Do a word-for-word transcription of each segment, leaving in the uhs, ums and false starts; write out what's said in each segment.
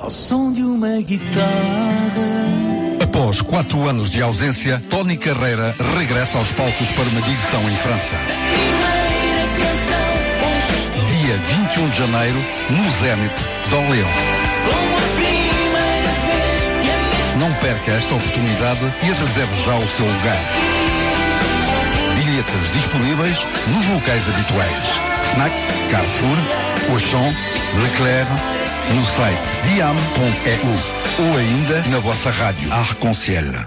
ao som de uma guitarra. Após quatro anos de ausência, Tony Carreira regressa aos palcos para uma digressão em França. Dia vinte e um de janeiro, no Zénith d'Orléans. Não perca esta oportunidade e reserve já o seu lugar. Bilhetes disponíveis nos locais habituais: Fnac, Carrefour, Auchan, Leclerc, no site diam ponto e u ou ainda na vossa rádio Arc-en-Ciel.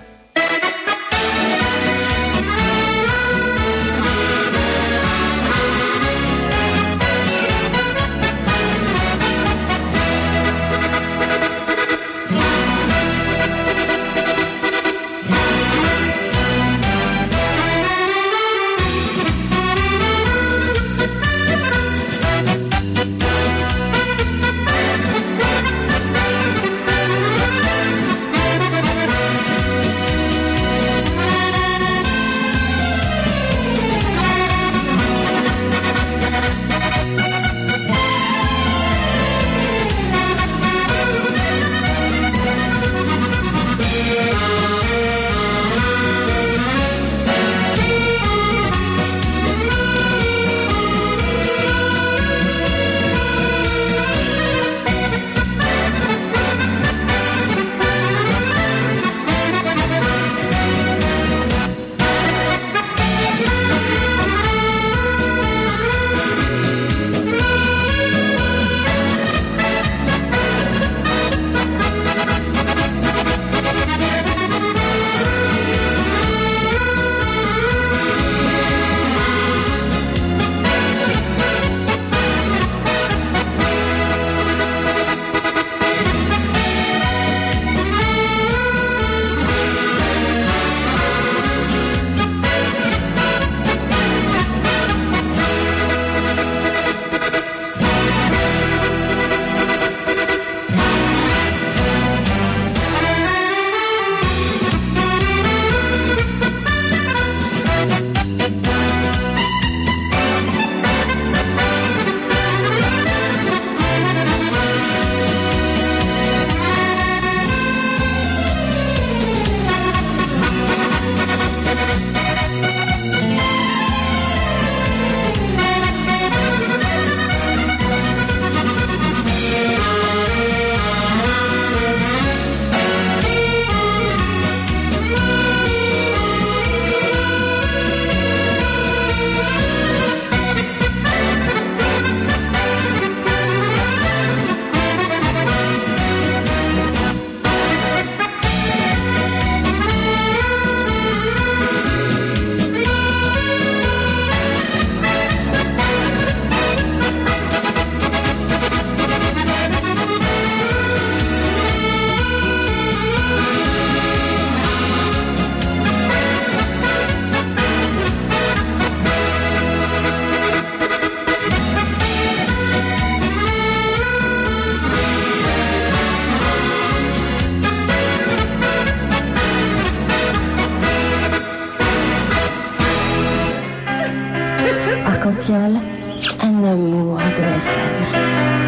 Arc-en-Ciel, un amour de F M.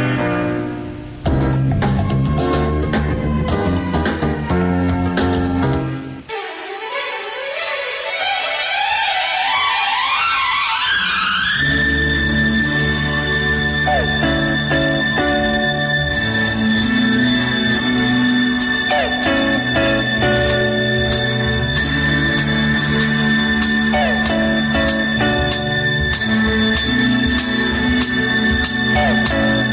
Thank you.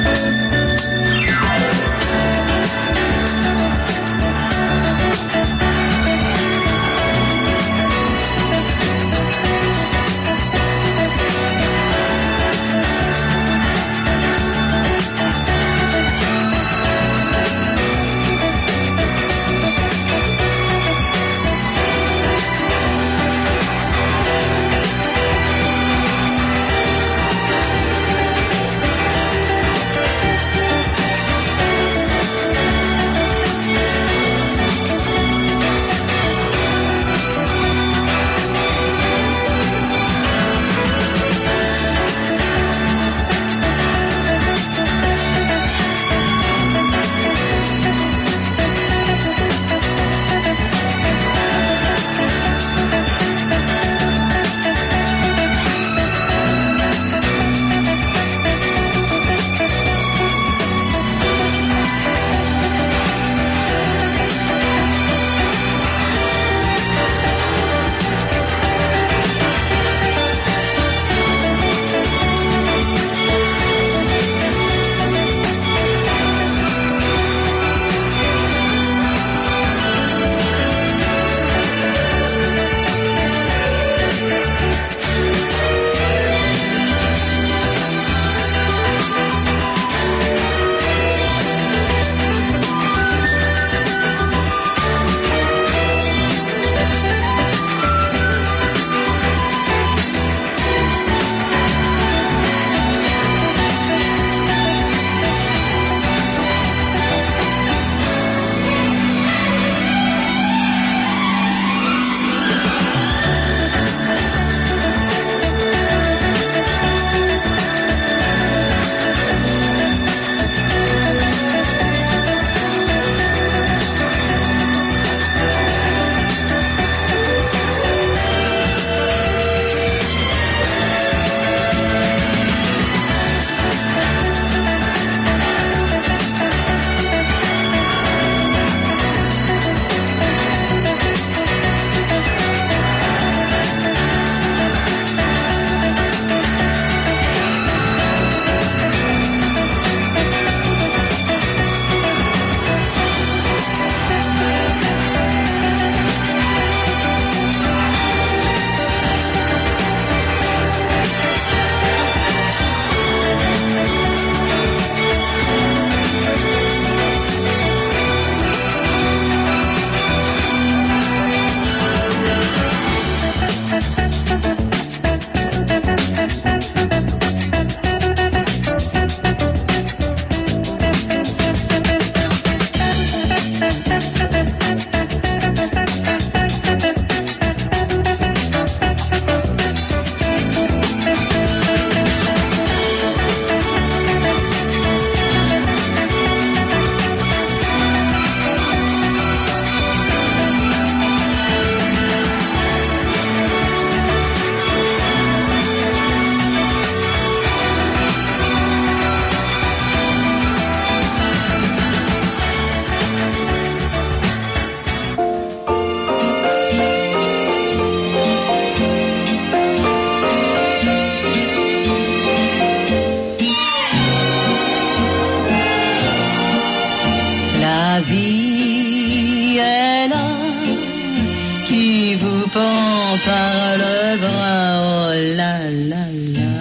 La vie est là, qui vous prend par le bras, oh là là là.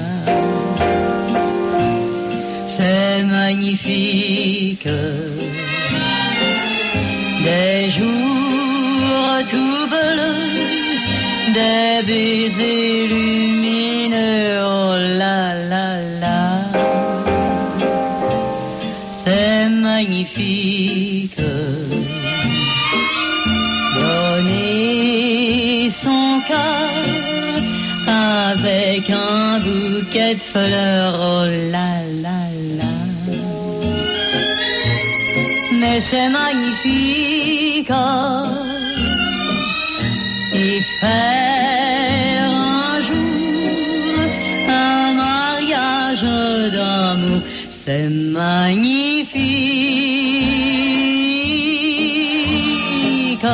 C'est magnifique, des jours tout bleus, des baisers lumineux, oh là là là. C'est magnifique, donner son cœur avec un bouquet de fleurs, oh là là là. Mais c'est magnifique, et faire un jour un mariage d'amour, c'est magnifique.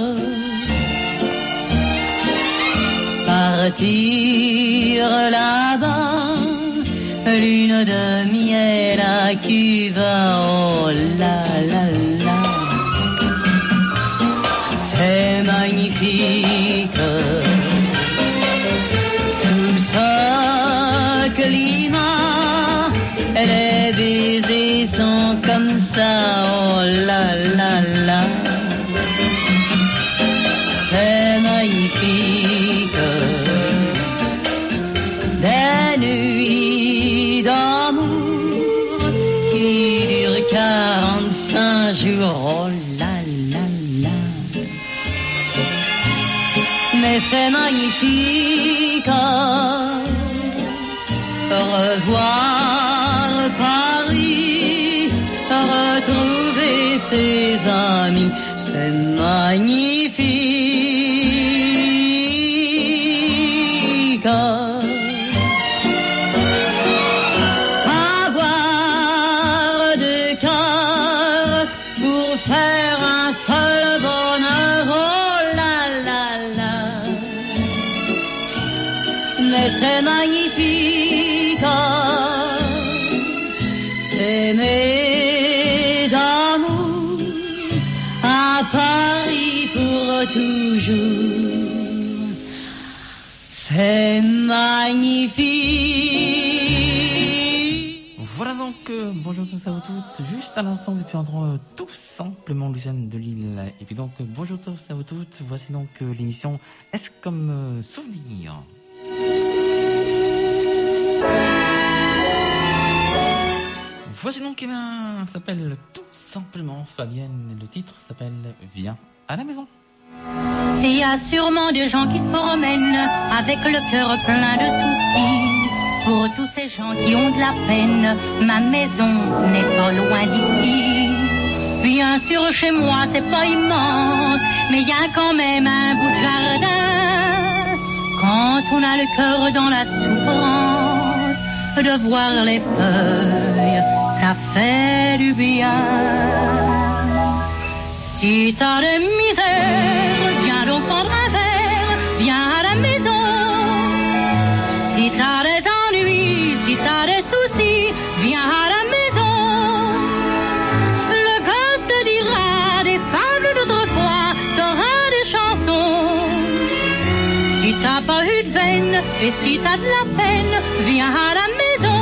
Partir là-bas, lune de miel à Cuba, oh là là là. C'est magnifique, sous ce climat, les baisers sont comme ça, oh là là là. C'est magnifique, des nuits d'amour qui durent quarante-cinq jours, oh là là là. Mais c'est magnifique, revoir Paris, retrouver ses amis, c'est magnifique. Avoir deux cœurs pour faire un seul bonheur, oh là là là. Mais c'est magnifique, s'aimer d'amour à Paris pour toujours, c'est magnifique. Voilà donc, euh, bonjour à tous et à toutes, juste à l'instant vous avez pu entendre euh, tout simplement Lucienne de Lille. Et puis donc, euh, bonjour à tous et à toutes, voici donc euh, l'émission Est-ce comme euh, souvenir. Voici donc, eh bien, ça s'appelle tout simplement Fabienne, et le titre s'appelle Viens à la maison. Il y a sûrement des gens qui se promènent avec le cœur plein de soucis. Pour tous ces gens qui ont de la peine, ma maison n'est pas loin d'ici. Bien sûr, chez moi, c'est pas immense, mais il y a quand même un bout de jardin. Quand on a le cœur dans la souffrance, de voir les feuilles, ça fait du bien. Si t'as des misères, viens donc prendre un verre, viens à la maison. Si t'as des ennuis, si t'as des soucis, viens à la maison. Le gosse te dira des fables d'autrefois, t'auras des chansons. Si t'as pas eu de veine, et si t'as de la peine, viens à la maison.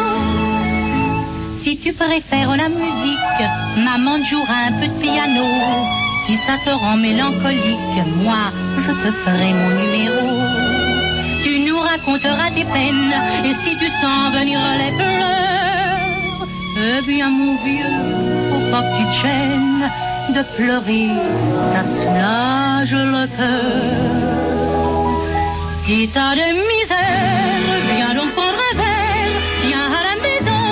Si tu préfères la musique, maman te jouera un peu de piano. Si ça te rend mélancolique, moi, je te ferai mon numéro. Tu nous raconteras tes peines, et si tu sens venir les pleurs, eh bien mon vieux, faut pas que tu te gênes de pleurer, ça soulage le cœur. Si t'as des misères, viens donc prendre un verre, viens à la maison.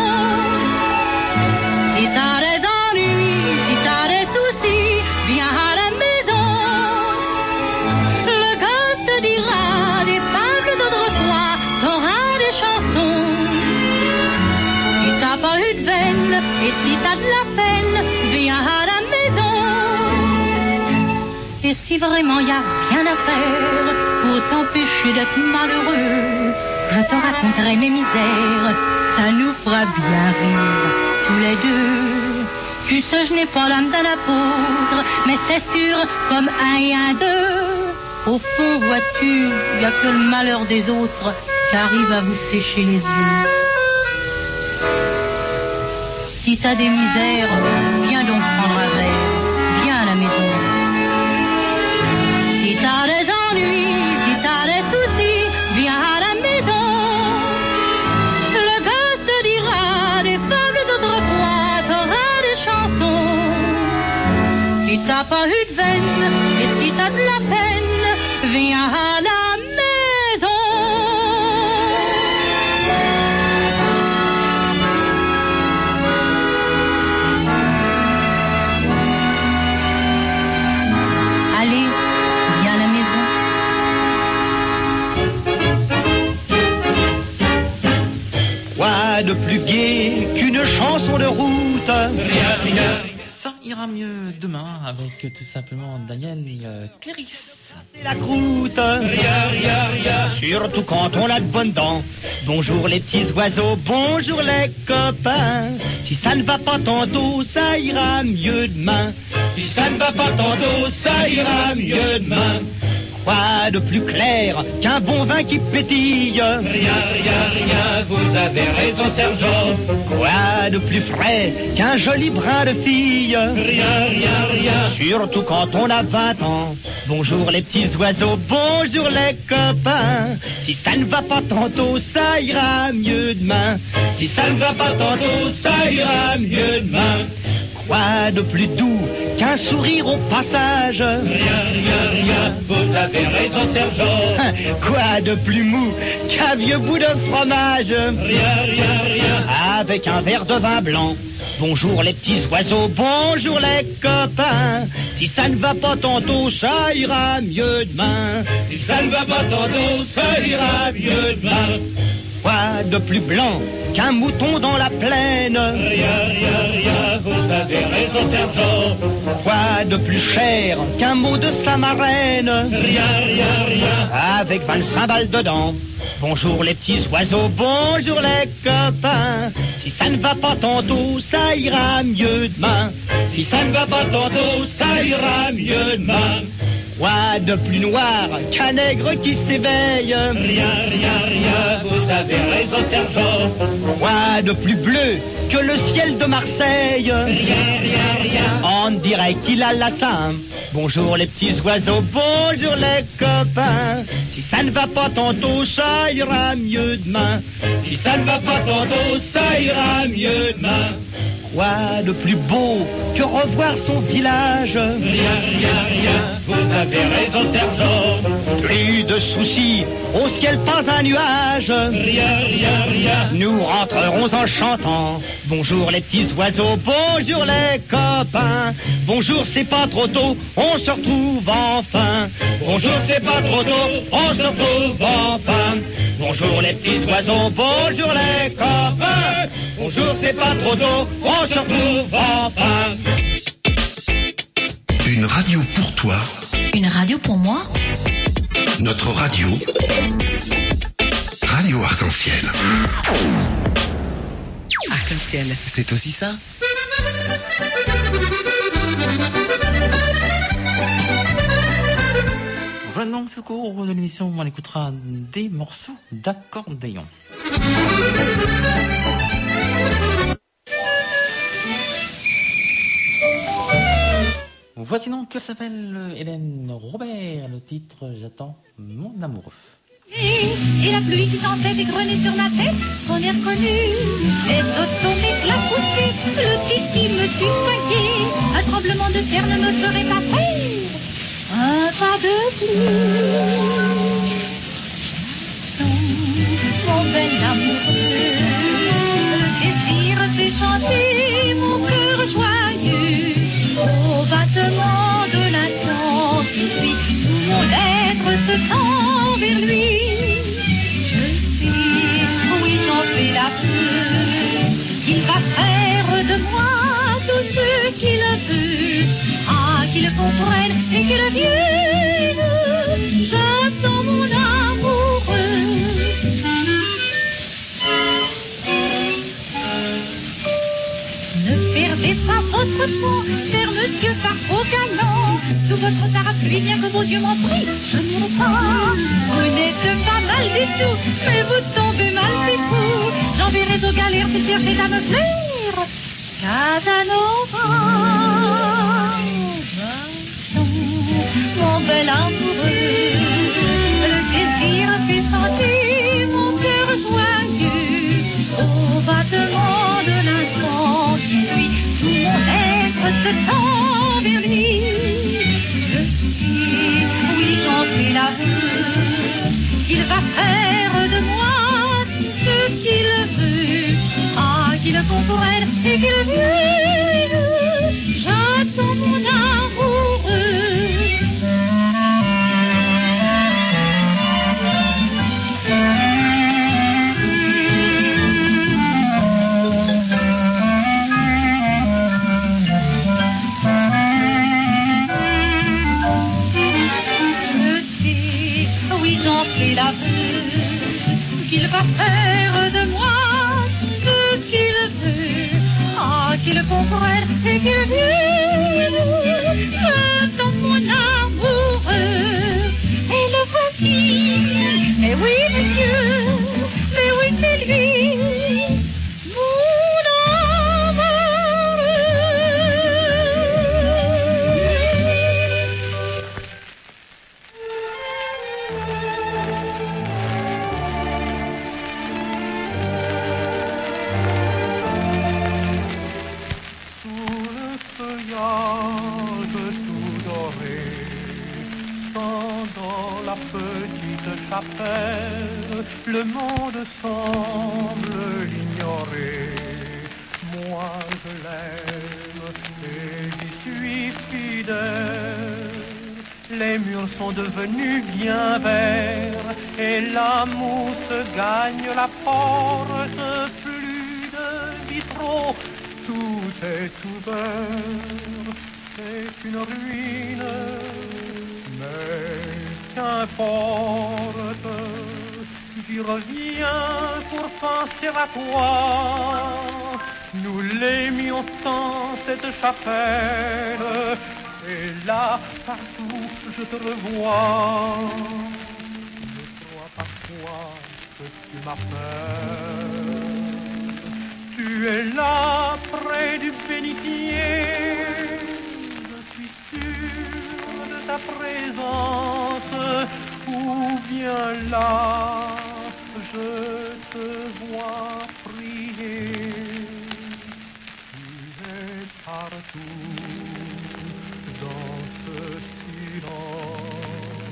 Si t'as des ennuis, si t'as des soucis, viens à la maison. Le gosse te dira des fables d'autrefois, t'auras des chansons. Si t'as pas eu de veine, et si t'as de la peine, viens à la maison. Et si vraiment y a rien à faire pour t'empêcher d'être malheureux, je te raconterai mes misères, ça nous fera bien rire tous les deux. Tu sais, je n'ai pas l'âme d'un apôtre, mais c'est sûr, comme un et un deux. Au fond, vois-tu, il n'y a que le malheur des autres qui arrive à vous sécher les yeux. Si t'as des misères, viens donc prendre un verre, viens à la maison. Si t'as des ennuis, si t'as des soucis, viens à la maison. Le gosse te dira des fables d'autrefois, t'auras des chansons. Si t'as pas eu de veine, et si t'as de la peine, viens à la maison. Allez, viens à la maison. Quoi de plus gai qu'une chanson de route? Rien, rien. Ça ira mieux demain avec tout simplement Daniel euh, Cléris. La croûte, rien, rien, rien. Surtout quand on a de bonnes dents. Bonjour les petits oiseaux, bonjour les copains. Si ça ne va pas tantôt, ça ira mieux demain. Si ça ne va pas tantôt, ça ira mieux demain. Quoi de plus clair qu'un bon vin qui pétille? Rien, rien, rien, vous avez raison sergent. Quoi de plus frais qu'un joli brin de fille? Rien, rien, rien, surtout quand on a vingt ans. Bonjour les petits oiseaux, bonjour les copains. Si ça ne va pas tantôt, ça ira mieux demain. Si ça ne va pas tantôt, ça ira mieux demain. Quoi de plus doux qu'un sourire au passage? Rien, rien, rien, vous avez raison sergent. Quoi de plus mou qu'un vieux bout de fromage? Rien, rien, rien, avec un verre de vin blanc. Bonjour les petits oiseaux, bonjour les copains. Si ça ne va pas tantôt, ça ira mieux demain. Si ça ne va pas tantôt, ça ira mieux demain. Quoi de plus blanc qu'un mouton dans la plaine? Rien, rien, rien, vous avez raison sergent. Quoi de plus cher qu'un mot de sa marraine? Rien, rien, rien, avec vingt-cinq balles dedans. Bonjour les petits oiseaux, bonjour les copains. Si ça ne va pas tantôt, ça ira mieux demain. Si ça ne va pas tantôt, ça ira mieux demain. Quoi de plus noir qu'un nègre qui s'éveille? Rien, rien, rien, vous avez raison sergent. Quoi de plus bleu que le ciel de Marseille? Rien, rien, rien, on dirait qu'il a la Saint. Bonjour les petits oiseaux, bonjour les copains. Si ça ne va pas tantôt, ça ira mieux demain. Si ça ne va pas tantôt, ça ira mieux demain. Quoi de plus beau que revoir son village? Rien, rien, rien, vous avez raison sergent. Plus de soucis, au ciel pas un nuage. Rien, rien, rien, nous rentrerons en chantant. Bonjour les petits oiseaux, bonjour les copains. Bonjour, c'est pas trop tôt, on se retrouve enfin. Bonjour, c'est pas trop tôt, on se retrouve enfin. Bonjour les petits oiseaux, bonjour les copains. Bonjour, c'est pas trop tôt, on se retrouve enfin. Une radio pour toi. Une radio pour moi. Notre radio. Radio Arc-en-Ciel. Arc-en-Ciel. C'est aussi ça. Voilà donc ce cours de l'émission où on écoutera des morceaux d'accordéon. Voici donc qu'elle s'appelle Hélène Robert, le titre J'attends mon amoureux. Et la pluie qui tentait d'égrener sur ma tête, son air connu, les automates, la poussée, le titi me tutoyait, un tremblement de terre ne me ferait pas peur, un pas de plus. Mon bel amoureux, le désir fait chanter mon cœur joyeux, au battement de l'instant qui suit, tout mon être se tend vers lui. Je sais, oui j'en fais la peur, qu'il va faire de moi tout ce qu'il veut, ah qu'il comprenne et qu'il vienne, j'attends mon amoureux. Ne perdez pas votre fond, cher monsieur Farfaux gagnant. Tout votre parapluie, bien que vos yeux m'en prient, je n'irai pas. Vous n'êtes pas mal du tout, mais vous tombez mal, c'est fou. J'enverrai aux galères si cherchez à me plaire. Casanova, mon bel amoureux, le désir fait chanter mon cœur joyeux au battement de l'instant qui lui, tout mon être se tend vers lui. Je sais, oui j'en fais l'aveu, qu'il va faire de moi ce qu'il veut. Ah, qu'il comprenne et qu'il vienne, j'attends mon amoureux. J'en fais l'aveu qu'il va faire de moi ce qu'il veut. Ah, qu'il comprenne et qu'il vienne, j'attends mon amoureux. Et le voici, mais oui monsieur, mais oui c'est lui, mon amoureux. Le monde semble l'ignorer. Moi je l'aime et j'y suis fidèle. Les murs sont devenus bien verts et la mousse gagne la force. Plus de vitraux, tout est ouvert. C'est une ruine, mais qu'importe, j'y reviens pour penser à toi. Nous l'aimions tant cette chapelle, et là, partout, je te revois. Je crois parfois que tu m'appelles. Tu es là, près du bénitier. Je suis sûr de ta présence, ou bien là, je te vois prier. Tu es partout dans ce silence.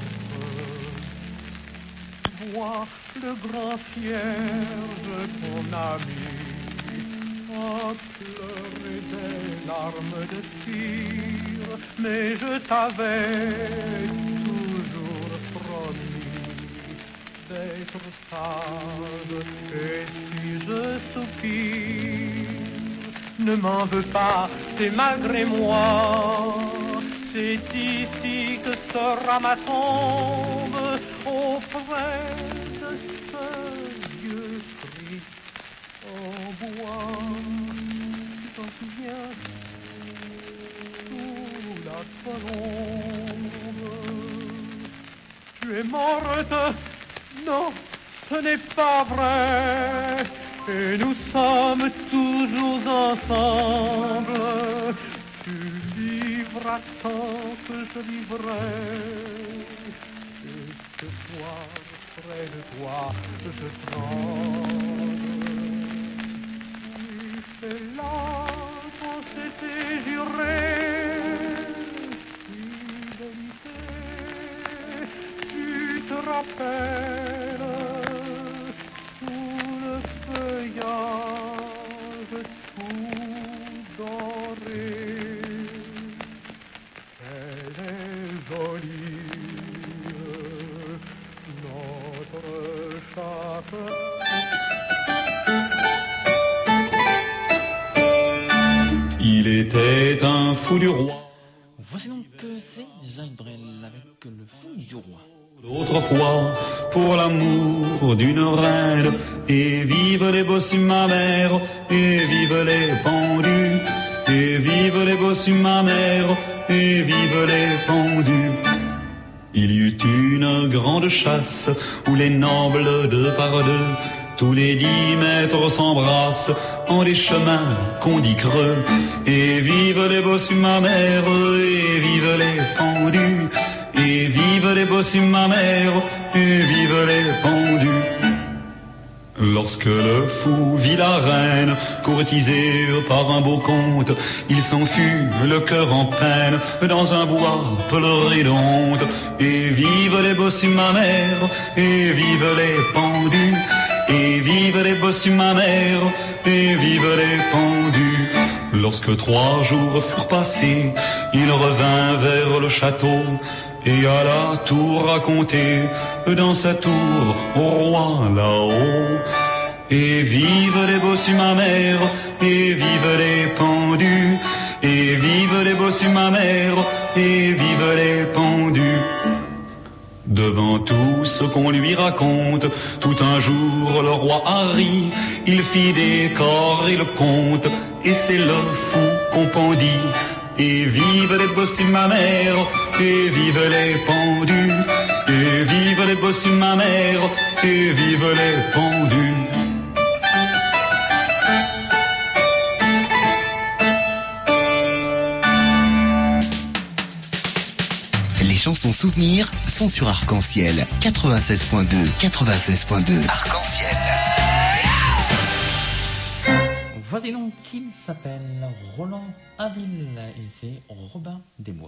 Vois le grand cierge, ton ami, a pleuré des larmes de cire, mais je t'avais toujours promis d'être sage, et si je soupire, ne m'en veux pas, c'est malgré moi. C'est ici que sera ma tombe, auprès de ce vieux Christ en bois. Tu t'en souviens, sous la colombe. Tu es morte, non, ce n'est pas vrai, et nous sommes toujours ensemble. Tu vivras tant que je vivrai, et ce soir, près de toi, je tremble. Oui, c'est là qu'on s'était juré, fidélité, tu te rappelles, sous le feuillage tout doré. Elle est jolie, notre chapelle. Il était un fou du roi. Voici donc que c'est Jacques Brel avec le fou du roi. Autrefois, pour l'amour d'une reine, et vive les bossus ma mère, et vive les pendus, et vive les bossus ma mère, et vive les pendus. Il y eut une grande chasse où les nobles deux par deux, tous les dix mètres s'embrassent en des chemins qu'on dit creux. Et vive les bossus ma mère, et vive les pendus, et vive les bossus ma mère, et vive les pendus. Lorsque le fou vit la reine courtisée par un beau conte, il s'en fut le cœur en peine dans un bois pleuré de honte. Et vive les bossus ma mère, et vive les pendus, et vive les bossus ma mère, et vive les pendus. Lorsque trois jours furent passés, il revint vers le château et alla tout raconter dans sa tour au roi là-haut. Et vive les bossus ma mère, et vive les pendus, et vive les bossus ma mère, et vive les pendus. Devant tout ce qu'on lui raconte, tout un jour le roi Harry, il fit des corps et le compte, et c'est le fou qu'on pendit. Et vive les bossus ma mère, et vive les pendus, et vive les bossus ma mère, et vive les pendus. Les chansons souvenirs sont sur Arc-en-Ciel. quatre-vingt-seize point deux. quatre-vingt-seize point deux. Arc-en-Ciel. Voici donc qu'il s'appelle Roland Aville et c'est Robin des Bois.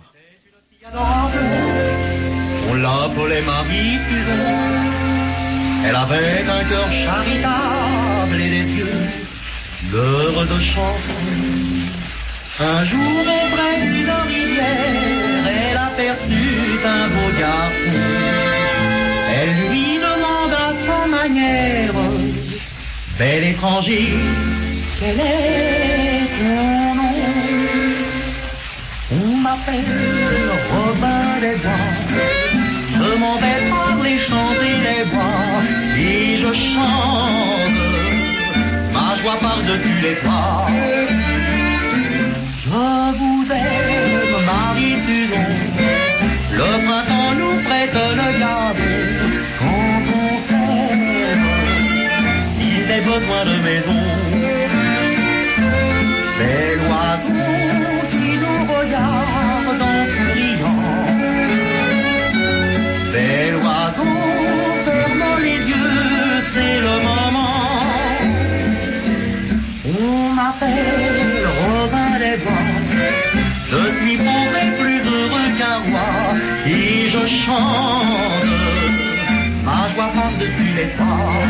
On l'appelait Marie-Susan. Elle avait un cœur charitable et des yeux d'heures de chanson. Un jour auprès d'une rivière, elle aperçut un beau garçon. Elle lui demanda sans manière, bel étranger, quel est ton nom? On m'appelle Robin des Bois, je m'en vais par les champs et les bois, et je chante ma joie par-dessus les toits. Je vous aime, Marie-Susan, le printemps nous prête le cadeau. Quand on s'aime, il n'est besoin de maison. Bel oiseau qui nous regarde en souriant, bel oiseau fermant les yeux, c'est le moment. On m'appelle Robin des Bois, je suis pauvre et plus heureux qu'un roi, et je chante ma joie par-dessus les toits.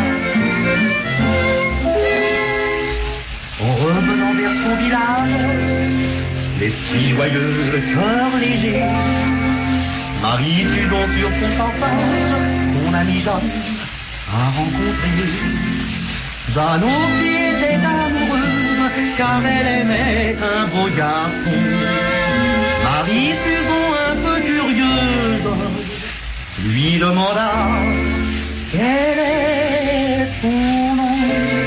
En revenant vers son village, l'esprit joyeux, le cœur léger, Marie-Susan sur son passage, son ami Jeanne a rencontré. Jeanne aussi était amoureuse, car elle aimait un beau garçon. Marie-Susan, un peu curieuse, lui demanda quel est son nom.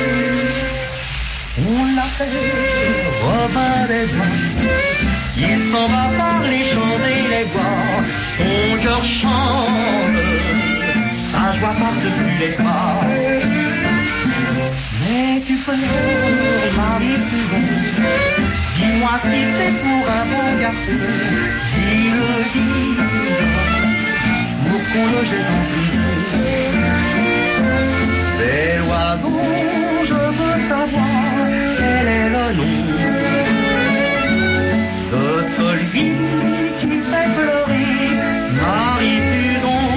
On l'appelle Robin des Bois, il s'en va par les champs et les bois, son cœur chante sa joie par-dessus les toits. Mais tu peux, Marie-Susan, dis-moi si c'est pour un bon garçon, dis-le, dis, pour qu'on le jette en prison. Bel oiseau, je veux savoir quel est le nom de celui qui fait pleurer Marie-Susan.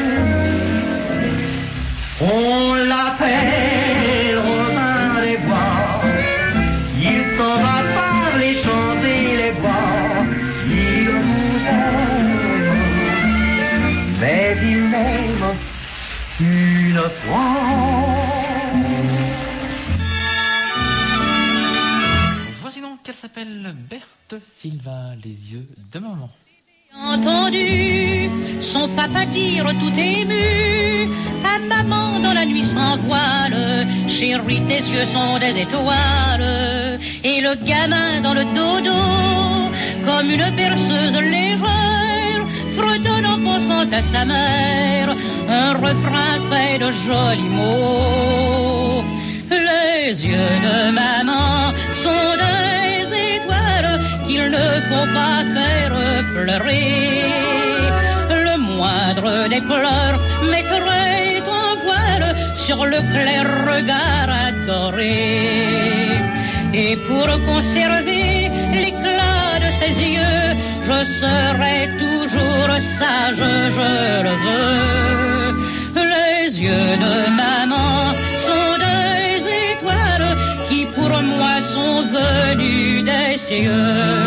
On l'appelle Robin des Bois, il s'en va par les champs et les bois, il vous aime, mais il m'aime une fois. Voici donc qu'elle s'appelle Berthe Silva, les yeux de maman. Entendu son papa dire tout ému à maman dans la nuit sans voile, chérie tes yeux sont des étoiles, et le gamin dans le dodo comme une berceuse légère fredonne en pensant à sa mère un refrain fait de jolis mots. Les yeux de maman sont des étoiles qu'il ne faut pas faire pleurer. Le moindre des pleurs mettrait un voile sur le clair regard adoré. Et pour conserver l'éclat de ses yeux, je serai toujours sage, je le veux. Les yeux de maman sont des étoiles qui pour moi sont venues des cieux.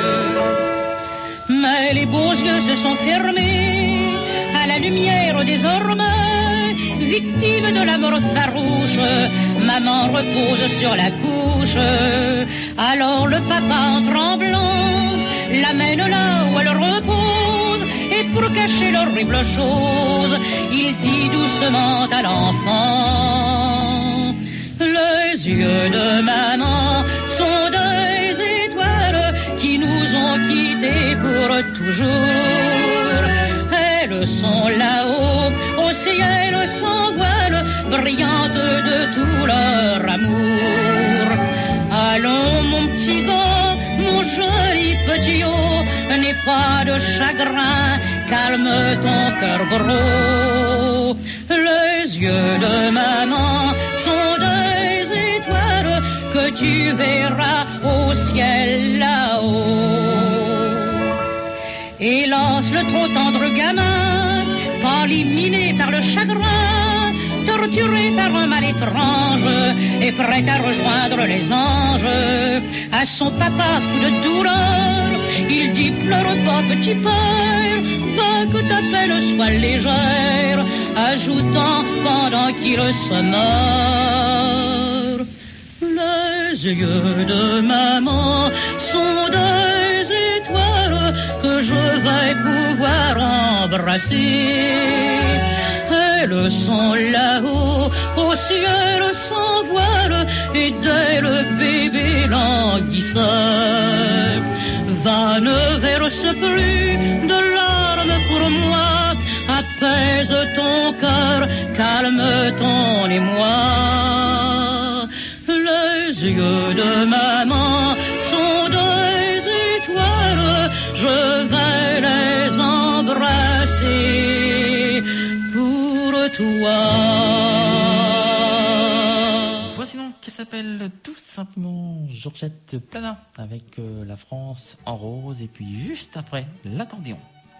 Mais les beaux yeux se sont fermés à la lumière désormais, victime de la mort farouche. Maman repose sur la couche. Alors le papa en tremblant l'amène là où elle repose, et pour cacher l'horrible chose, il dit doucement à l'enfant: les yeux de maman sont des étoiles qui nous ont quittés pour toujours. Elles sont là-haut au ciel sans voile, brillantes de tout leur amour. Allons mon petit gars, mon joli petit haut, n'aie pas de chagrin, calme ton cœur gros. Les yeux de maman sont des étoiles que tu verras au ciel là-haut. Hélas, le trop tendre gamin, paliminé par le chagrin, torturé par un mal étrange, est prêt à rejoindre les anges. À son papa fou de douleur, il dit: pleure pas petit père, va que ta peine soit légère, ajoutant pendant qu'il se meurt: les yeux de maman sont des étoiles que je vais pouvoir embrasser. Elles sont là-haut au ciel sans voile, et dès le bébé languissait. Va, ne verse plus de larmes pour moi, apaise ton cœur, calme ton émoi. Les yeux de maman sont des étoiles, je vais les embrasser pour toi. Voici donc qui s'appelle tout simplement Georgette Plana avec euh, La France en rose, et puis juste après l'accordéon.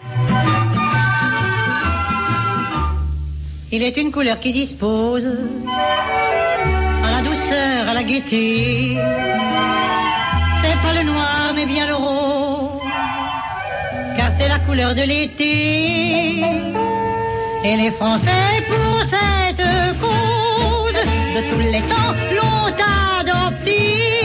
Il est une couleur qui dispose à la douceur, à la gaieté. C'est pas le noir mais bien le rose, car c'est la couleur de l'été. Et les Français pour cette cause de tous les temps l'ont adopté.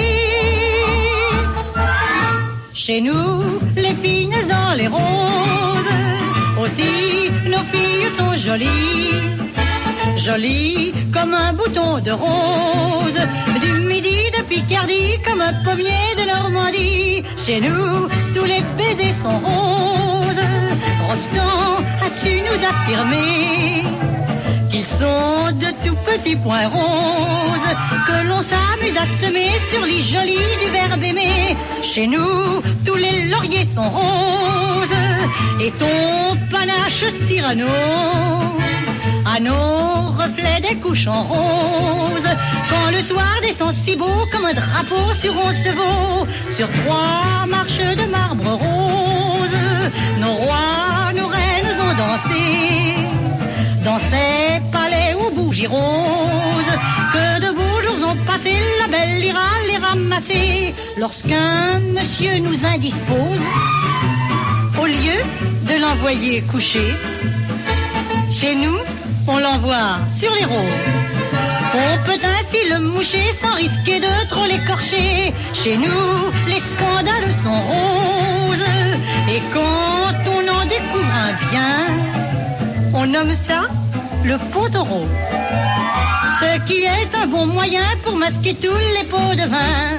Chez nous, les filles naissent dans les roses, aussi nos filles sont jolies, jolies comme un bouton de rose, du midi de Picardie comme un pommier de Normandie. Chez nous, tous les baisers sont roses. Rostand a su nous affirmer qu'ils sont de tout petits points roses que l'on s'amuse à semer sur les jolis du verbe aimer. Chez nous, tous les lauriers sont roses et ton panache Cyrano à nos reflets des couchants roses. Quand le soir descend si beau comme un drapeau sur Roncevaux, sur trois marches de marbre rose, nos rois, nos reines ont dansé dans ces palais aux bougies roses. Que de beaux jours ont passé, la belle ira les ramasser lorsqu'un monsieur nous indispose. Au lieu de l'envoyer coucher, chez nous, on l'envoie sur les roses. On peut ainsi le moucher sans risquer de trop l'écorcher. Chez nous, les scandales sont roses. Et quand on nomme ça le pot taureau. Ce qui est un bon moyen pour masquer tous les pots de vin.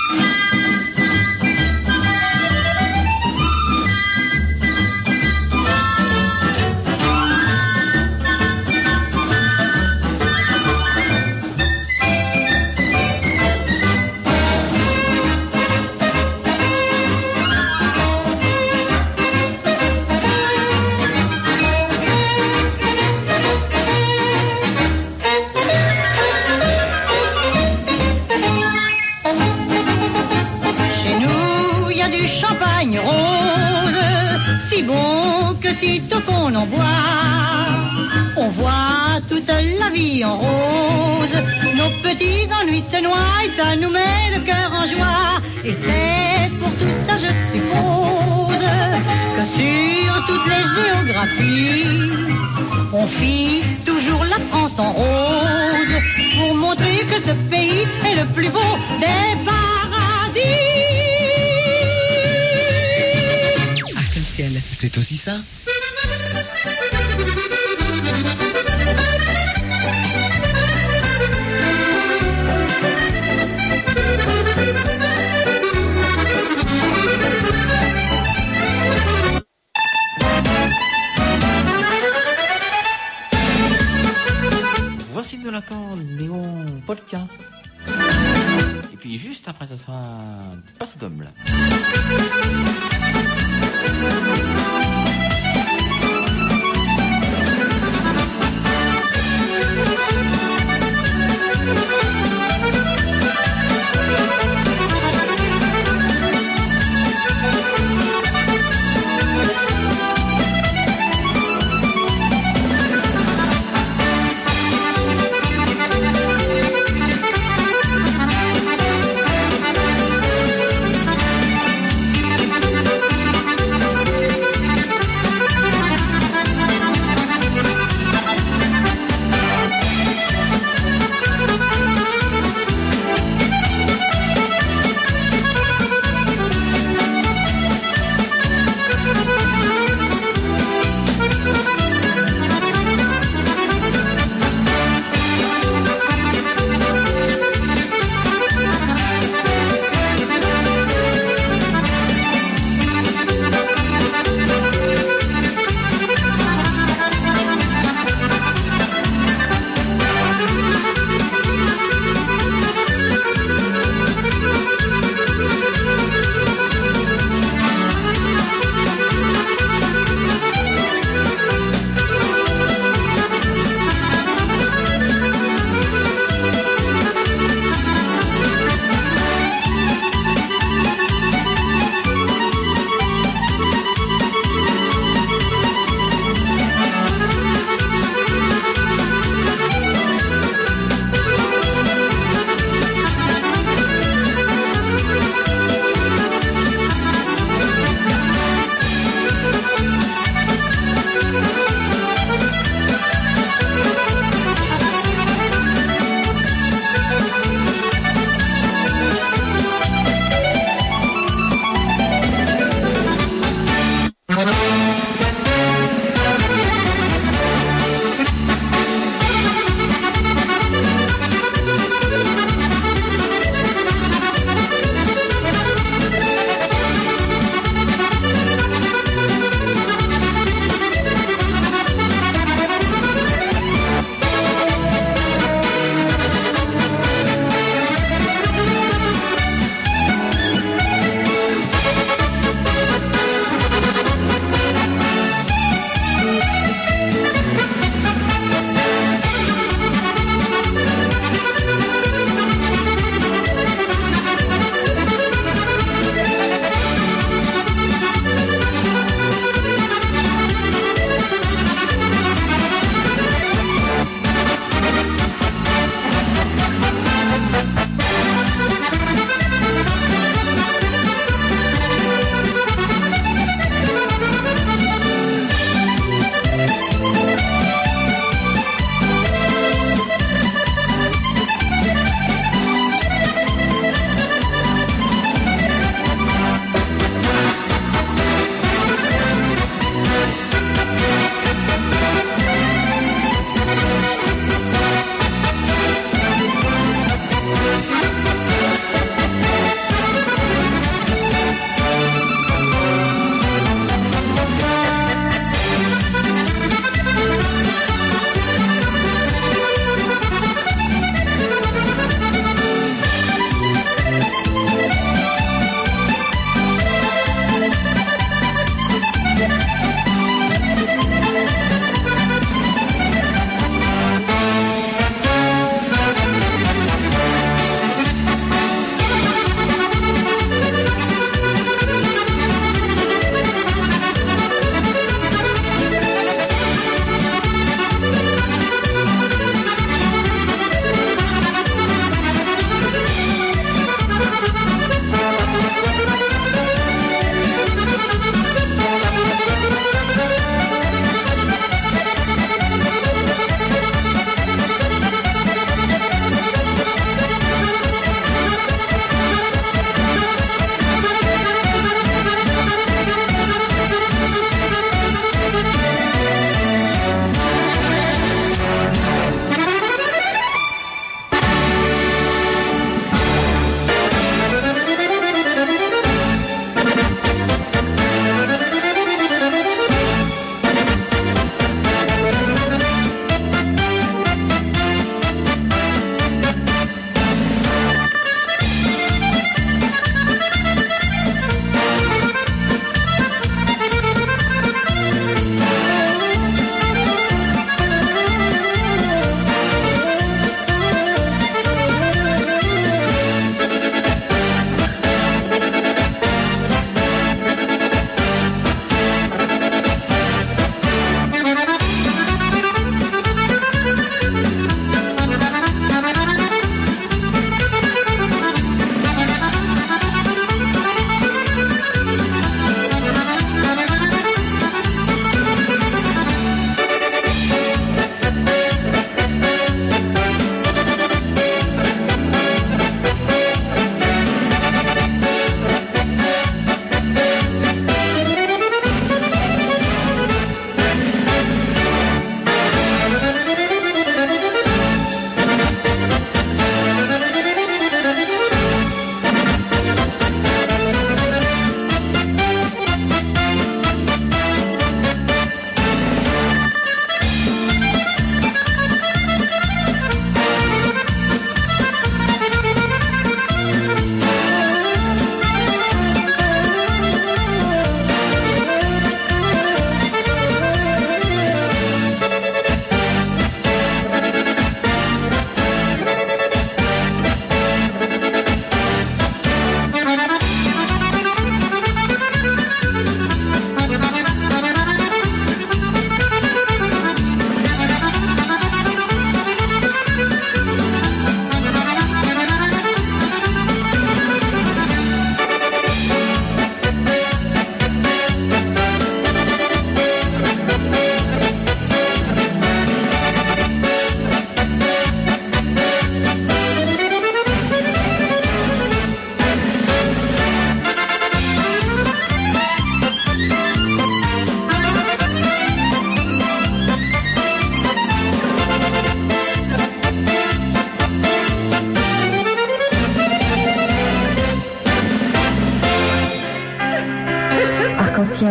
Champagne rose, si bon que sitôt qu'on en boit, on voit toute la vie en rose. Nos petits ennuis se noient et ça nous met le cœur en joie. Et c'est pour tout ça, je suppose, que sur toutes les géographies, on fit toujours la France en rose, pour montrer que ce pays est le plus beau des paradis. C'est aussi ça. Voici de l'accordéon polka. Et puis juste après, ça sera passe d'homme là.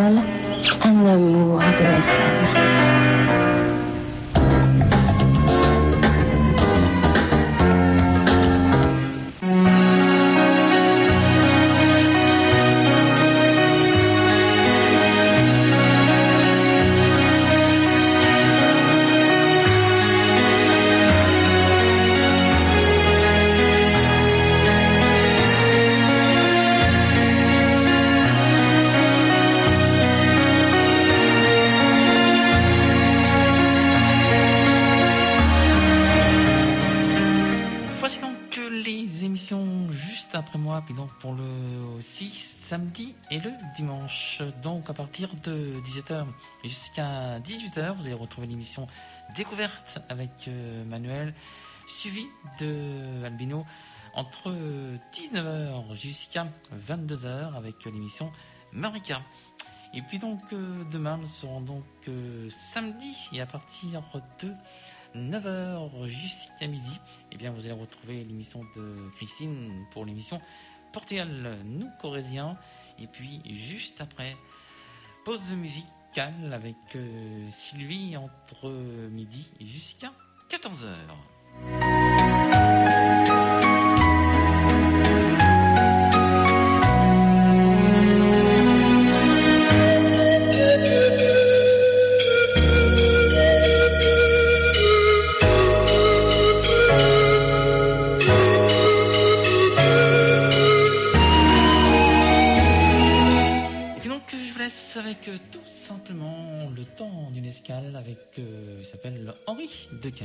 Arc-en-Ciel, un amour de F M. Après moi, puis donc pour le aussi samedi et le dimanche. Donc à partir de dix-sept heures jusqu'à dix-huit heures, vous allez retrouver l'émission Découverte avec euh, Manuel, suivi de Albino entre dix-neuf heures jusqu'à vingt-deux heures avec l'émission Marika. Et puis donc euh, demain, nous serons donc euh, samedi et à partir de neuf heures jusqu'à midi, eh bien vous allez retrouver l'émission de Christine pour l'émission Portugal, nous Corésiens. Et puis juste après, pause musicale avec euh, Sylvie entre midi jusqu'à quatorze heures. Avec euh, tout simplement le temps d'une escale avec, euh, il s'appelle Henri Decker.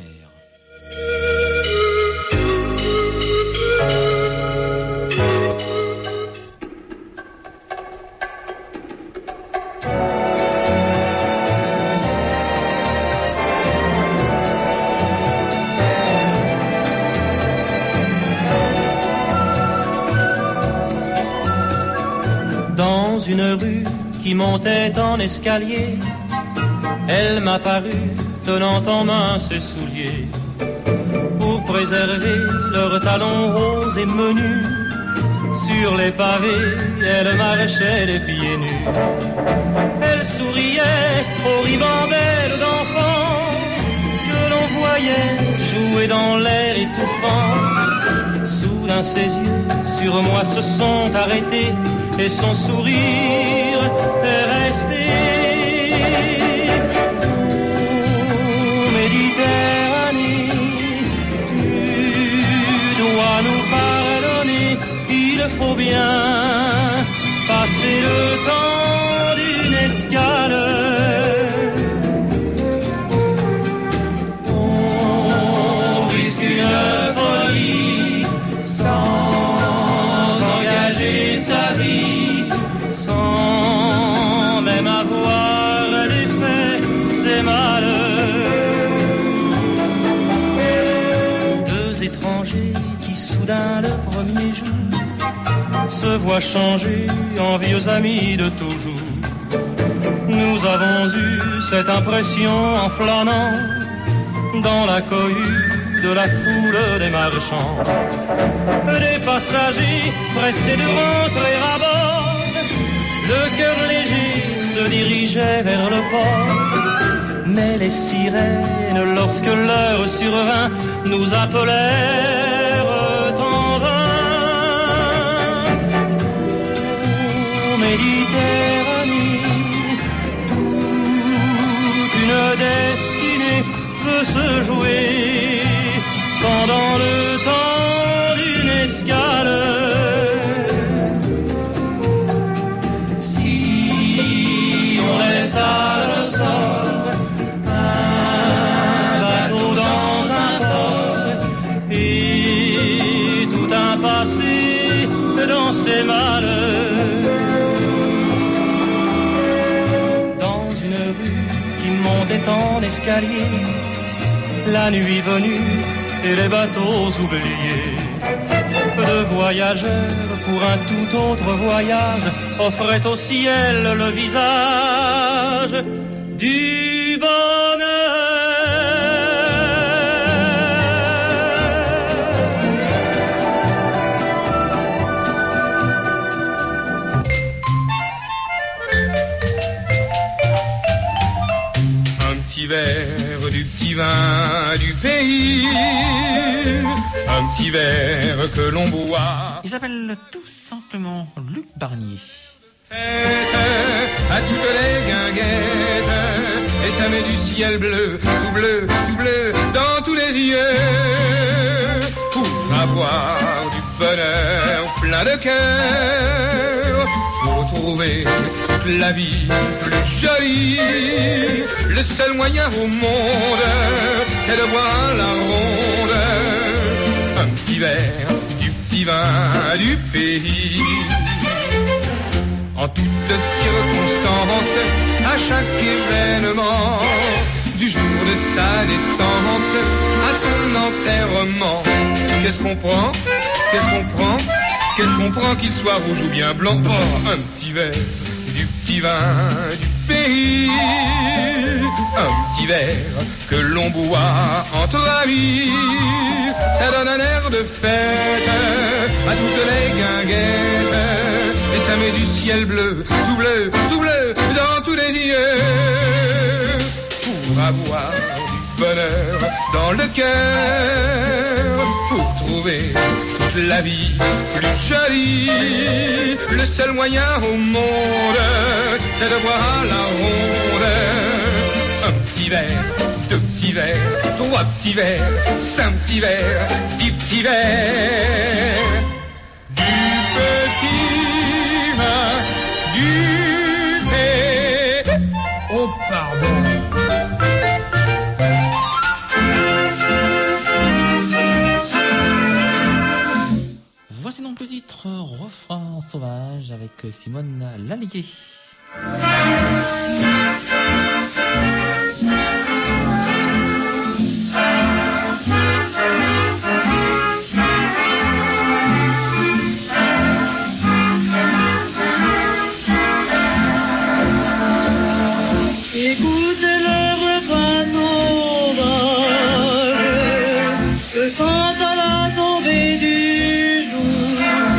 Dans une rue qui montait en escalier, elle m'a paru tenant en main ses souliers. Pour préserver leurs talons roses et menus, sur les pavés, elle marchait les pieds nus. Elle souriait aux ribambelles d'enfants que l'on voyait jouer dans l'air étouffant. Soudain ses yeux sur moi se sont arrêtés et son sourire est resté. Oh, Méditerranée, tu dois nous pardonner, il faut bien passer le temps d'une escale. On risque une folie sans engager sa vie, sans même avoir défait ses malheurs. Deux étrangers qui soudain le premier jour se voient changer en vieux amis de toujours. Nous avons eu cette impression en flânant dans la cohue de la foule des marchands. Des passagers pressés de rentrer à bord, le cœur léger se dirigeait vers le port. Mais les sirènes, lorsque l'heure survint, nous appelèrent en vain. Oh, Méditerranée, toute une destinée peut se jouer pendant le temps d'une escale. Si on laisse à le sort un bateau dans un port et tout un passé dans ses malheurs, dans une rue qui montait en escalier, la nuit venue et les bateaux oubliés, de voyageurs pour un tout autre voyage offraient au ciel le visage du bonheur. vin du pays, un petit verre que l'on boit. Il s'appelle tout simplement Luc Barnier. À toutes les guinguettes, et ça met du ciel bleu, tout bleu, tout bleu, dans tous les yeux, pour avoir du bonheur plein de cœur, pour trouver toute la vie plus jolie. Le seul moyen au monde, c'est de boire la ronde, un petit verre du petit vin du pays. En toutes circonstances, à chaque événement, du jour de sa naissance à son enterrement. Qu'est-ce qu'on prend? Qu'est-ce qu'on prend? Qu'est-ce qu'on prend, qu'il soit rouge ou bien blanc? Oh, un petit verre du petit vin du pays, un petit verre que l'on boit entre amis. Ça donne un air de fête à toutes les guinguettes, et ça met du ciel bleu, tout bleu, tout bleu, dans tous les yeux, pour avoir du bonheur dans le cœur, pour trouver toute la vie plus jolie. Le seul moyen au monde, c'est de boire à la ronde, un petit verre, deux petits verres, trois petits verres, cinq petits verres, dix petits verres, du petit vin du pays. Oh pardon. Voici donc le titre Refrain sauvage avec Simone Lallier. Écoutez le refrain sauvage que chante à la tombée du jour,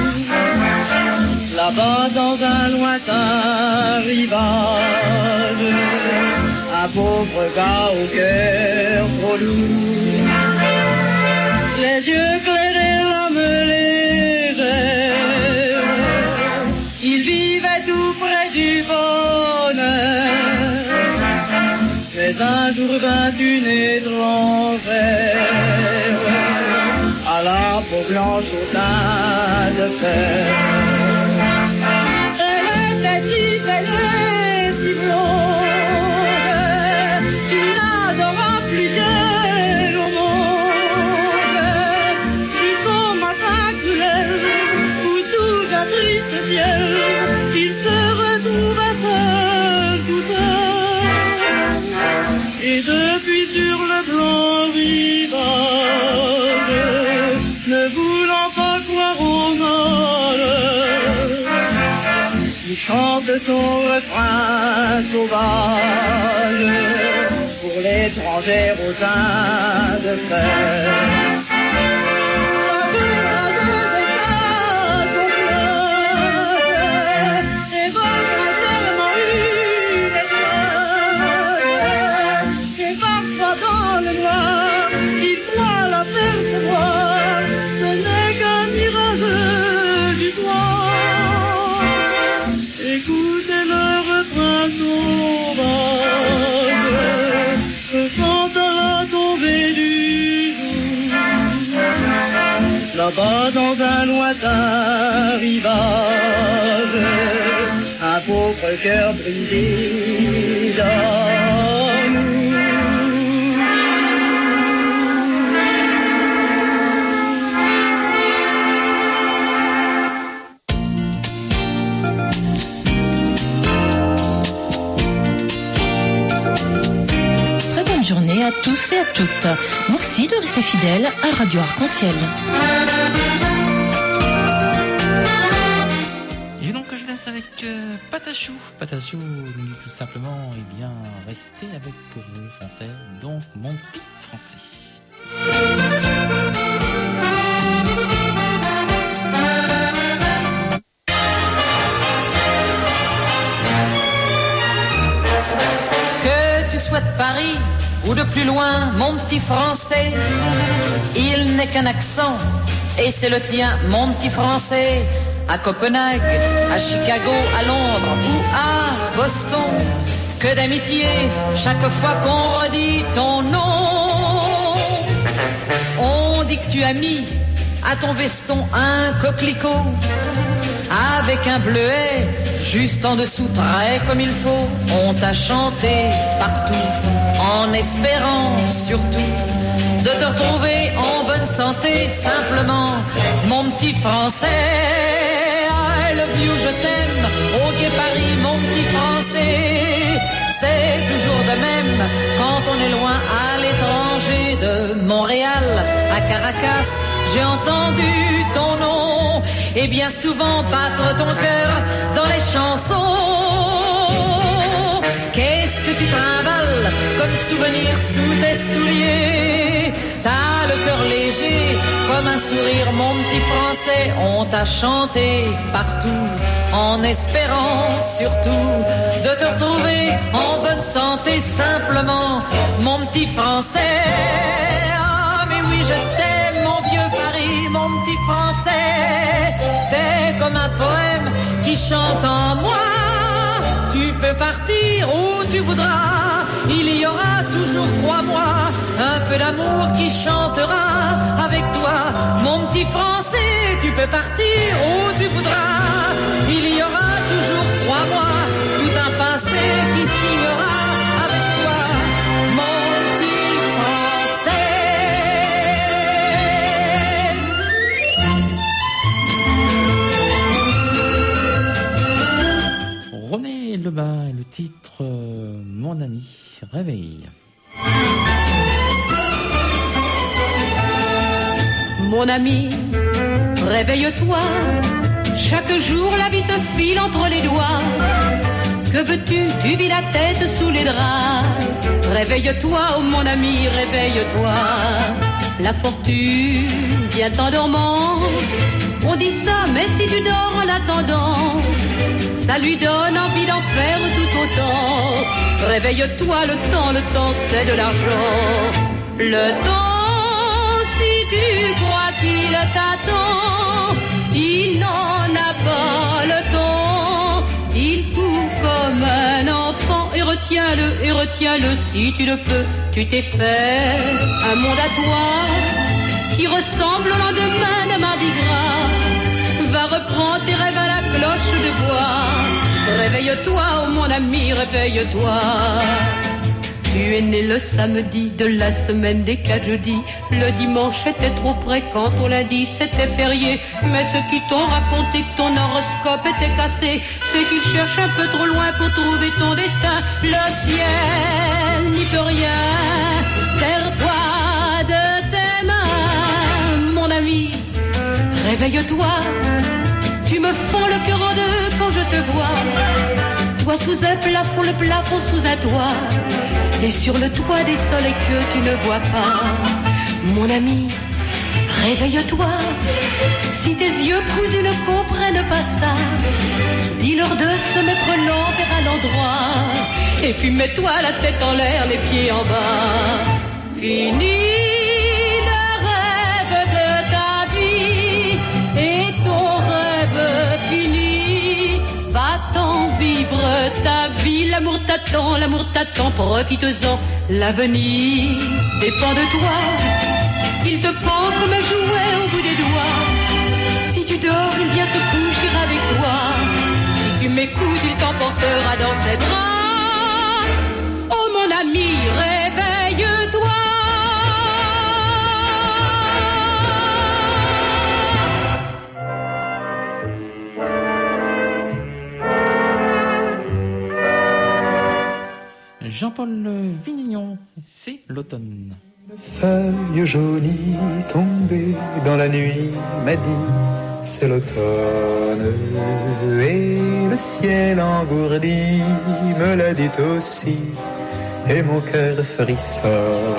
là-bas dans un lointain rivage, un pauvre gars au cœur trop lourd, les yeux clairs et l'âme légère, il vivait tout près du bonheur. Mais un jour vint une étrangère à la peau blanche au teint de fer. Elle était si belle et si blonde qu'il n'adora plus d'elle au monde. Jusqu'au matin cruel où sous un triste ciel il se retrouvait seul tout seul. Et depuis sur le blanc rivage, ne voulant pas croire au malheur, il chante son refrain sauvage pour l'étrangère aux seins de fer. Écoutez le refrain sauvage que chante à la tombée du jour, là-bas dans un lointain rivage, un pauvre cœur brisé d'amour. Journée à tous et à toutes. Merci de rester fidèles à Radio Arc-en-Ciel. Et donc je laisse avec euh, Patachou. Patachou nous dit tout simplement, eh bien, restez avec le français, donc mon petit français. Que tu sois de Paris ou de plus loin, mon petit français. Il n'est qu'un accent, et c'est le tien, mon petit français. À Copenhague, à Chicago, à Londres ou à Boston, que d'amitié chaque fois qu'on redit ton nom. On dit que tu as mis à ton veston un coquelicot avec un bleuet juste en dessous, très comme il faut. On t'a chanté partout en espérant surtout de te retrouver en bonne santé. Simplement, mon petit français, I love you, je t'aime, au Gai Paris, mon petit français. C'est toujours de même quand on est loin à l'étranger. De Montréal à Caracas, j'ai entendu ton nom et bien souvent battre ton cœur dans les chansons. Qu'est-ce que tu trimbales comme souvenir sous tes souliers? T'as le cœur léger comme un sourire, mon petit français. On t'a chanté partout en espérant surtout de te retrouver en bonne santé. Simplement, mon petit français. Ah mais oui, je t'aime, mon vieux Paris, mon petit français. T'es comme un poème qui chante en moi. Tu peux partir où tu voudras, il y aura toujours, crois-moi, un peu d'amour qui chantera avec toi. Mon petit français, tu peux partir où tu voudras, il y aura toujours, crois-moi, tout un passé qui signera avec toi. Mon petit français. René Lebas et le titre euh, Mon ami, réveille. Mon ami, réveille-toi. Chaque jour la vie te file entre les doigts. Que veux-tu? Tu vis la tête sous les draps. Réveille-toi, oh mon ami, réveille-toi. La fortune vient en dormant. On dit ça, mais si tu dors en l'attendant, ça lui donne envie d'en faire tout autant. Réveille-toi, le temps, le temps c'est de l'argent. Le temps, si tu crois qu'il t'attend, il n'en a pas le temps. Il court comme un enfant. Et retiens-le, et retiens-le si tu le peux. Tu t'es fait un monde à toi qui ressemble au lendemain de Mardi Gras. Va reprendre tes rêves à la cloche de bois. Réveille-toi, oh mon ami, réveille-toi. Tu es né le samedi de la semaine des quatre jeudis. Le dimanche était trop près quand au lundi c'était férié. Mais ceux qui t'ont raconté que ton horoscope était cassé, c'est qu'ils cherchent un peu trop loin pour trouver ton destin. Le ciel n'y peut rien. Serre-toi de tes mains, mon ami. Réveille-toi, tu me fends le cœur en deux quand je te vois. Toi sous un plafond, le plafond sous un toit, et sur le toit des soleils que tu ne vois pas. Mon ami, réveille-toi. Si tes yeux cousus ne comprennent pas ça, dis-leur de se mettre l'envers à l'endroit. Et puis mets-toi la tête en l'air, les pieds en bas. Fini le rêve de ta vie, et ton rêve fini. Va-t'en vivre ta vie. L'amour t'attend, l'amour t'attend, profite-en. L'avenir dépend de toi. Il te pend comme un jouet au bout des doigts. Si tu dors, il vient se coucher avec toi. Si tu m'écoutes, il t'emportera dans ses bras. Oh mon ami, réveille-toi. Jean-Paul Vignon, c'est l'automne. Une feuille jaunie tombée dans la nuit m'a dit c'est l'automne, et le ciel engourdi me l'a dit aussi, et mon cœur frissonne.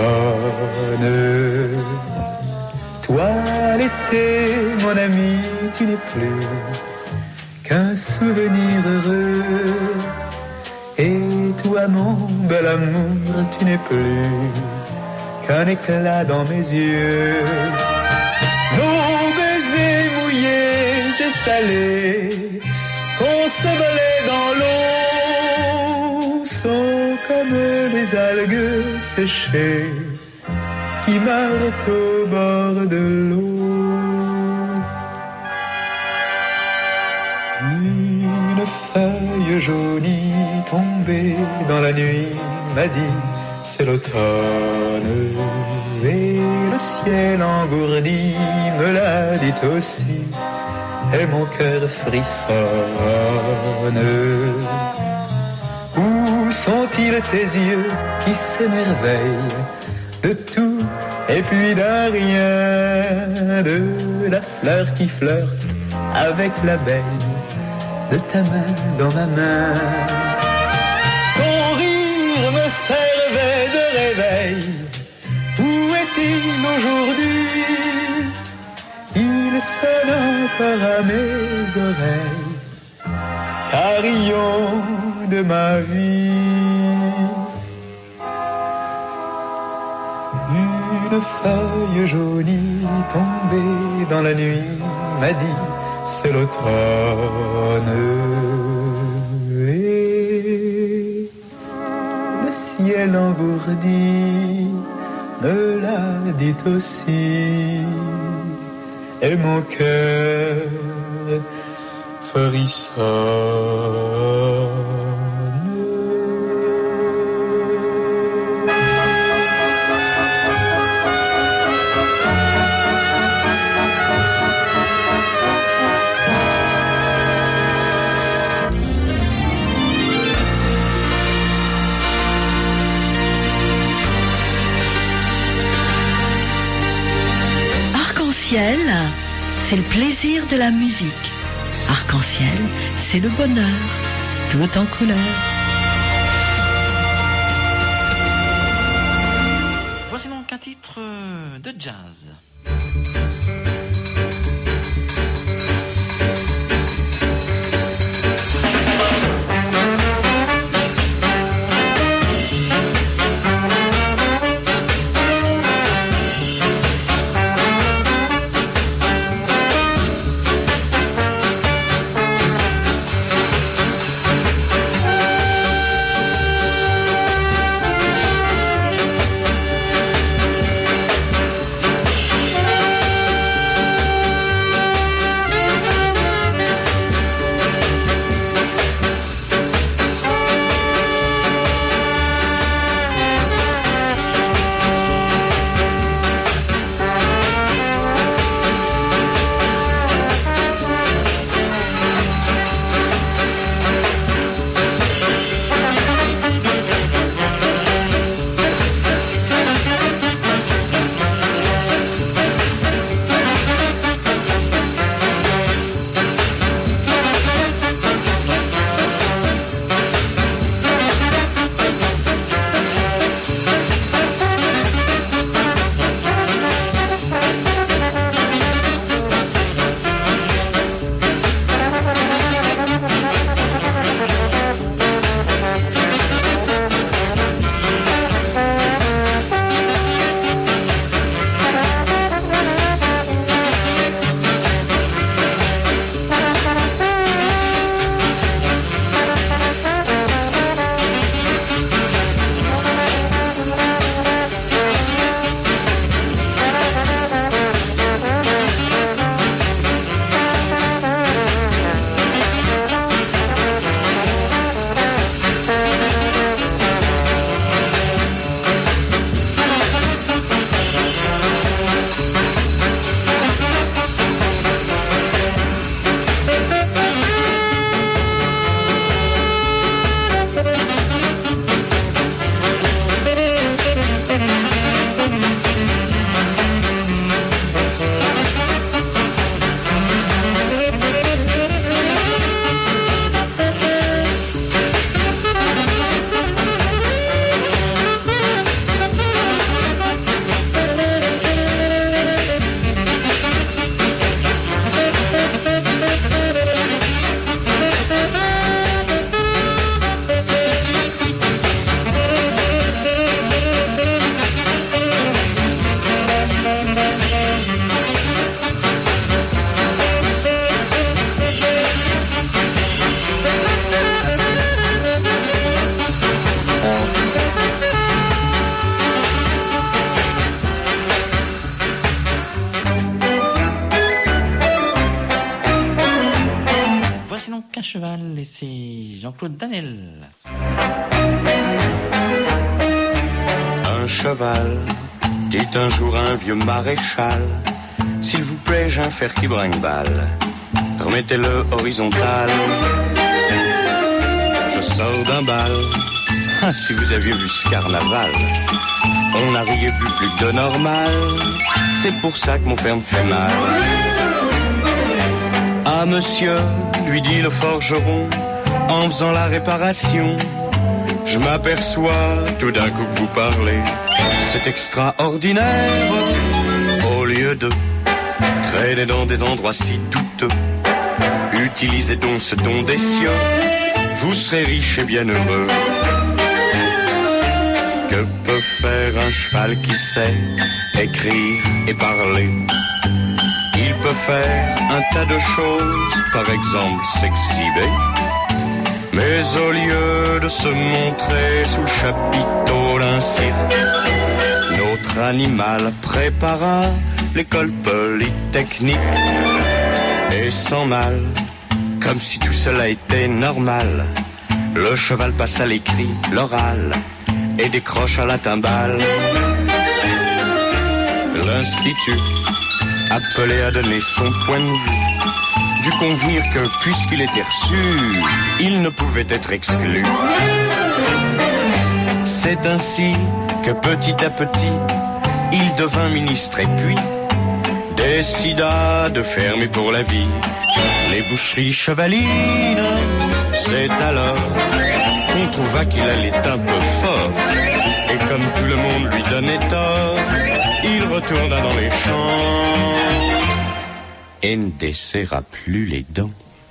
Toi l'été, mon ami, tu n'es plus qu'un souvenir heureux, et toi toi mon bel amour, tu n'es plus qu'un éclat dans mes yeux. Nos baisers mouillés et salés qu'on se volait dans l'eau sont comme les algues séchées qui meurent au bord de l'eau. Une feuille jaunie tombée dans la nuit m'a dit c'est l'automne, et le ciel engourdi me l'a dit aussi, et mon cœur frissonne. Où sont-ils tes yeux qui s'émerveillent de tout et puis d'un rien, de la fleur qui flirte avec l'abeille, de ta main dans ma main? Ton rire me servait de réveil, où est-il aujourd'hui? Il sonne encore à mes oreilles, carillon de ma vie. Une feuille jaunie tombée dans la nuit m'a dit c'est l'automne, et le ciel engourdi me l'a dit aussi, et mon cœur frissonne. Arc-en-ciel, c'est le plaisir de la musique. Arc-en-ciel, c'est le bonheur, tout en couleur. Voici donc un titre de jazz. cheval et c'est Jean-Claude Danel. Un cheval dit un jour à un vieux maréchal: s'il vous plaît, j'ai un fer qui brinque-balle, remettez-le horizontal. Je sors d'un bal. Ah, si vous aviez vu ce carnaval, on n'arrivait plus, plus que de normal. C'est pour ça que mon fer me fait mal. Ah monsieur, lui dit le forgeron, en faisant la réparation, je m'aperçois tout d'un coup que vous parlez, c'est extraordinaire. Au lieu de traîner dans des endroits si douteux, utilisez donc ce don des cieux, vous serez riche et bien heureux. Que peut faire un cheval qui sait écrire et parler? Il peut faire un tas de choses, par exemple s'exhiber. Mais au lieu de se montrer sous le chapiteau d'un cirque, notre animal prépara l'école polytechnique. Et sans mal, comme si tout cela était normal, le cheval passe à l'écrit, l'oral, et décroche à la timbale. L'institut, appelé à donner son point de vue, dut convenir que puisqu'il était reçu, il ne pouvait être exclu. C'est ainsi que petit à petit, il devint ministre et puis décida de fermer pour la vie les boucheries chevalines. C'est alors qu'on trouva qu'il allait un peu fort, et comme tout le monde lui donnait tort, il retourna dans les champs et ne desserra plus les dents.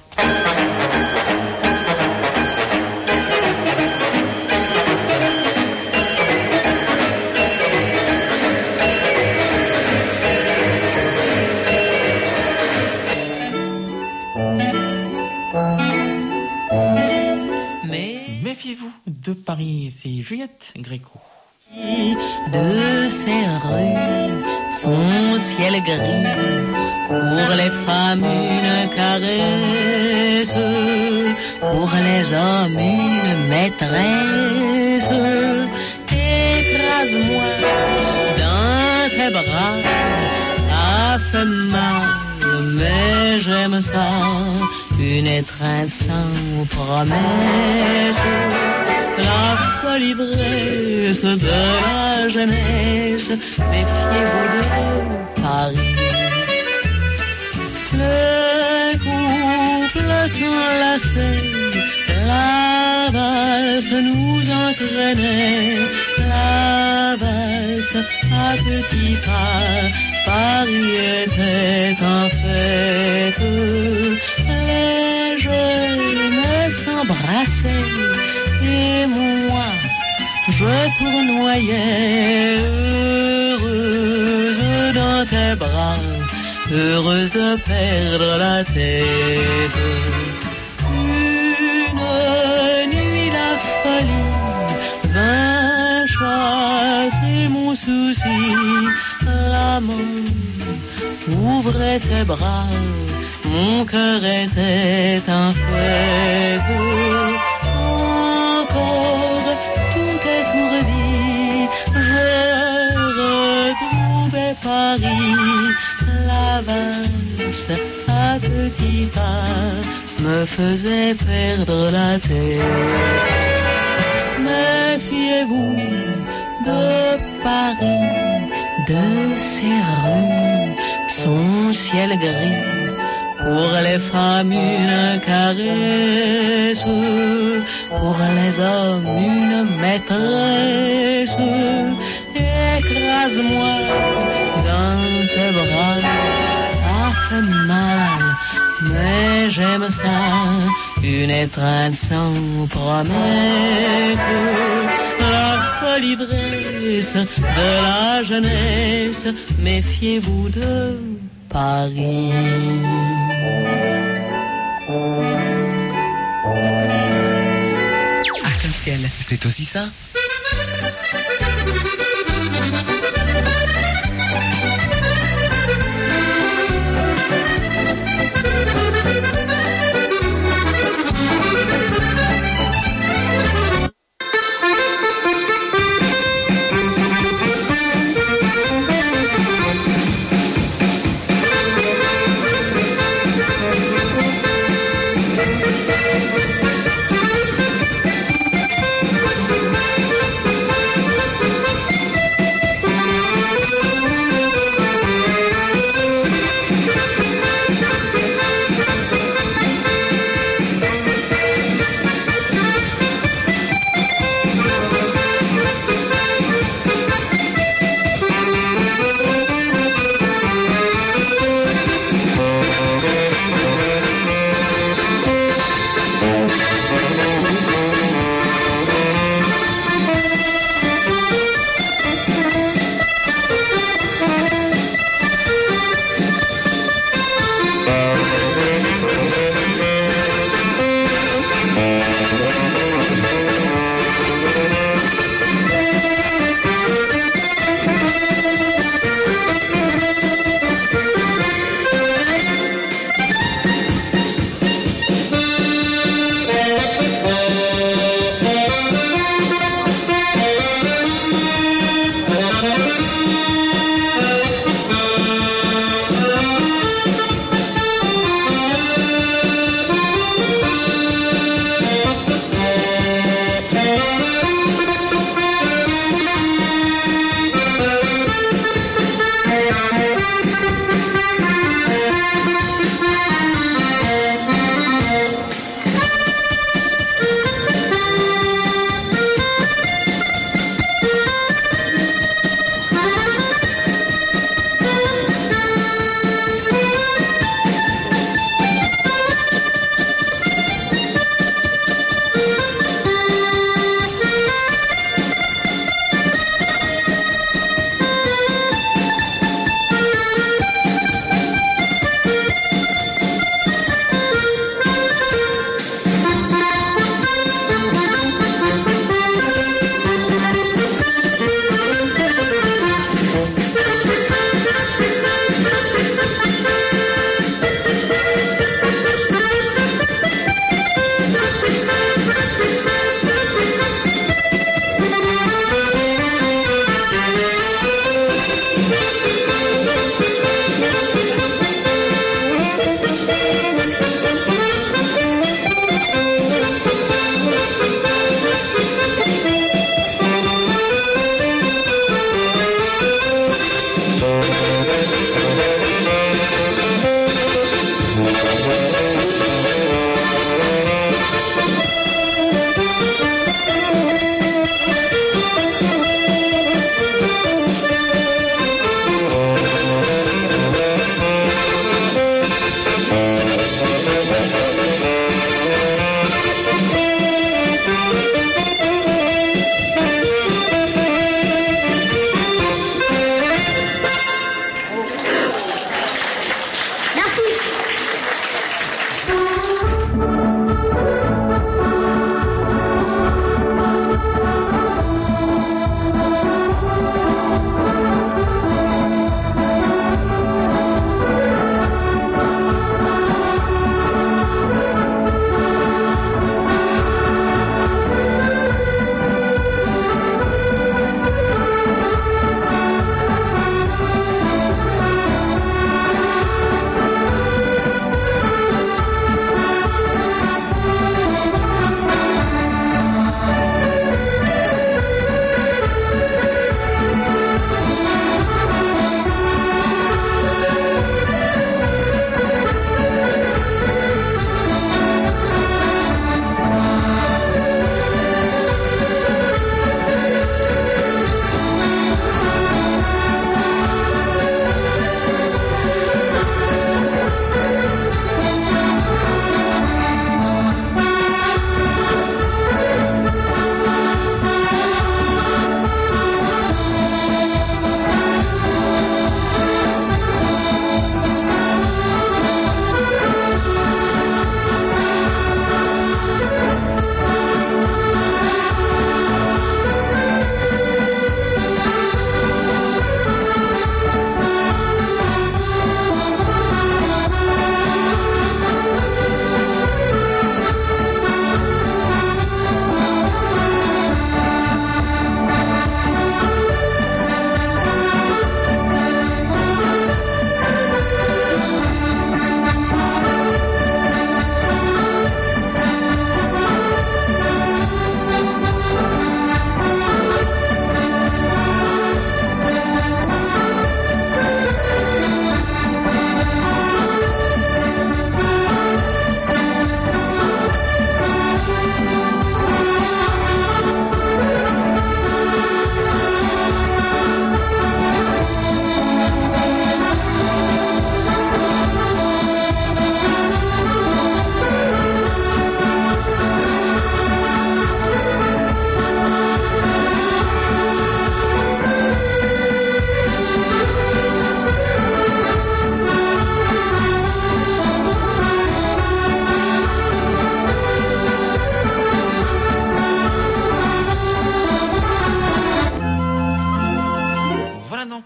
Méfiez-vous de Paris, c'est Juliette Gréco. De ces rues, son ciel gris, pour les femmes une caresse, pour les hommes une maîtresse. Écrase-moi dans tes bras, ça fait mal, mais j'aime ça, une étreinte sans promesse. La folle ivresse de la jeunesse, méfiez-vous de Paris. Le couple s'enlaçait, la valse nous entraînait, la valse à petits pas, Paris était en fête. Les jeunes s'embrassaient, et moi, je tournoyais, heureuse dans tes bras, heureuse de perdre la tête. Une nuit la folie vint chasser mon souci, l'amant ouvrait ses bras, mon cœur était en fête. Tout étourdi, je retrouvais Paris, la valse à petits pas me faisait perdre la tête. Méfiez-vous de Paris, de ses rues, son ciel gris, pour les femmes une caresse, pour les hommes une maîtresse. Écrase-moi dans tes bras, ça fait mal, mais j'aime ça, une étreinte sans promesse. La folle ivresse de la jeunesse, méfiez-vous de Paris. Arc-en-ciel, c'est aussi ça.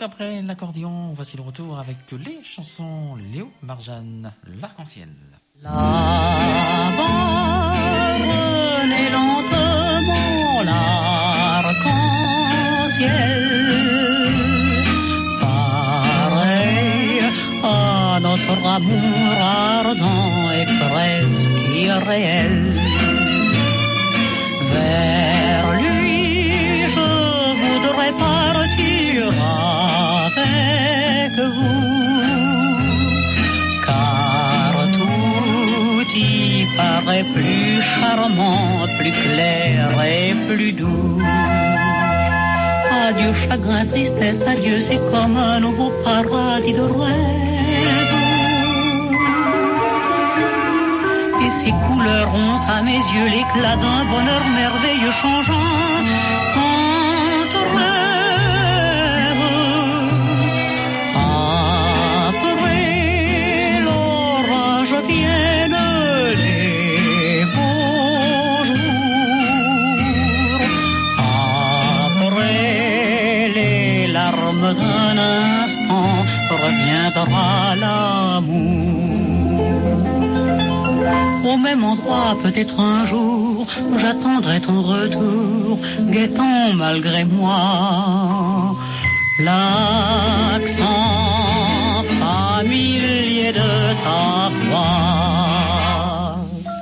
après l'accordéon, voici le retour avec les chansons Léo Marjane, l'arc-en-ciel. Là-bas, renaît lentement l'arc-en-ciel, pareil à notre amour ardent et presque irréel. Vers lui, je voudrais partir avec vous, car tout y paraît plus charmant, plus clair et plus doux. Adieu chagrin, tristesse, adieu, c'est comme un nouveau paradis de rêve. Et ces couleurs ont à mes yeux l'éclat d'un bonheur merveilleux changeant sans rêve. Après l'orage viennent les beaux jours. Après les larmes d'un instant reviendra l'amour. Au même endroit, peut-être un jour, j'attendrai ton retour, guettant malgré moi l'accent familier de ta voix.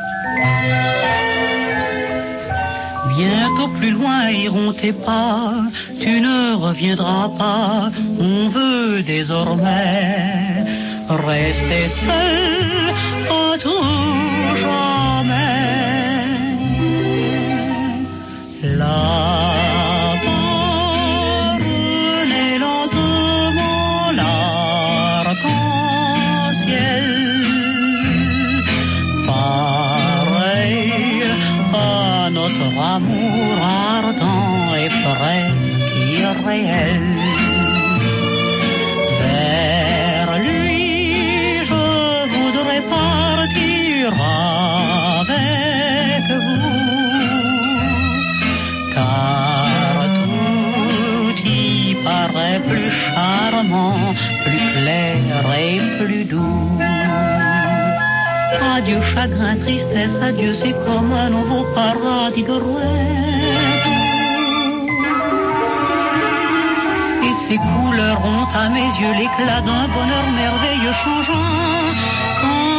Bientôt plus loin iront tes pas, tu ne reviendras pas, on veut désormais rester seul à tout jamais. Là-bas renaît lentement l'arc-en-ciel, pareil à notre amour ardent et presque irréel. Vers lui avec vous, car tout y paraît plus charmant, plus clair et plus doux. Adieu chagrin, tristesse, adieu, c'est comme un nouveau paradis de rêve. Et ces couleurs ont à mes yeux l'éclat d'un bonheur merveilleux changeant sans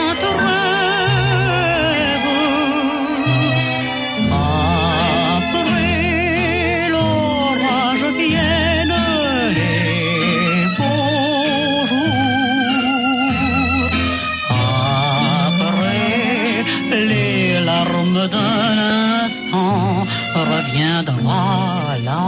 d'un instant reviendra là.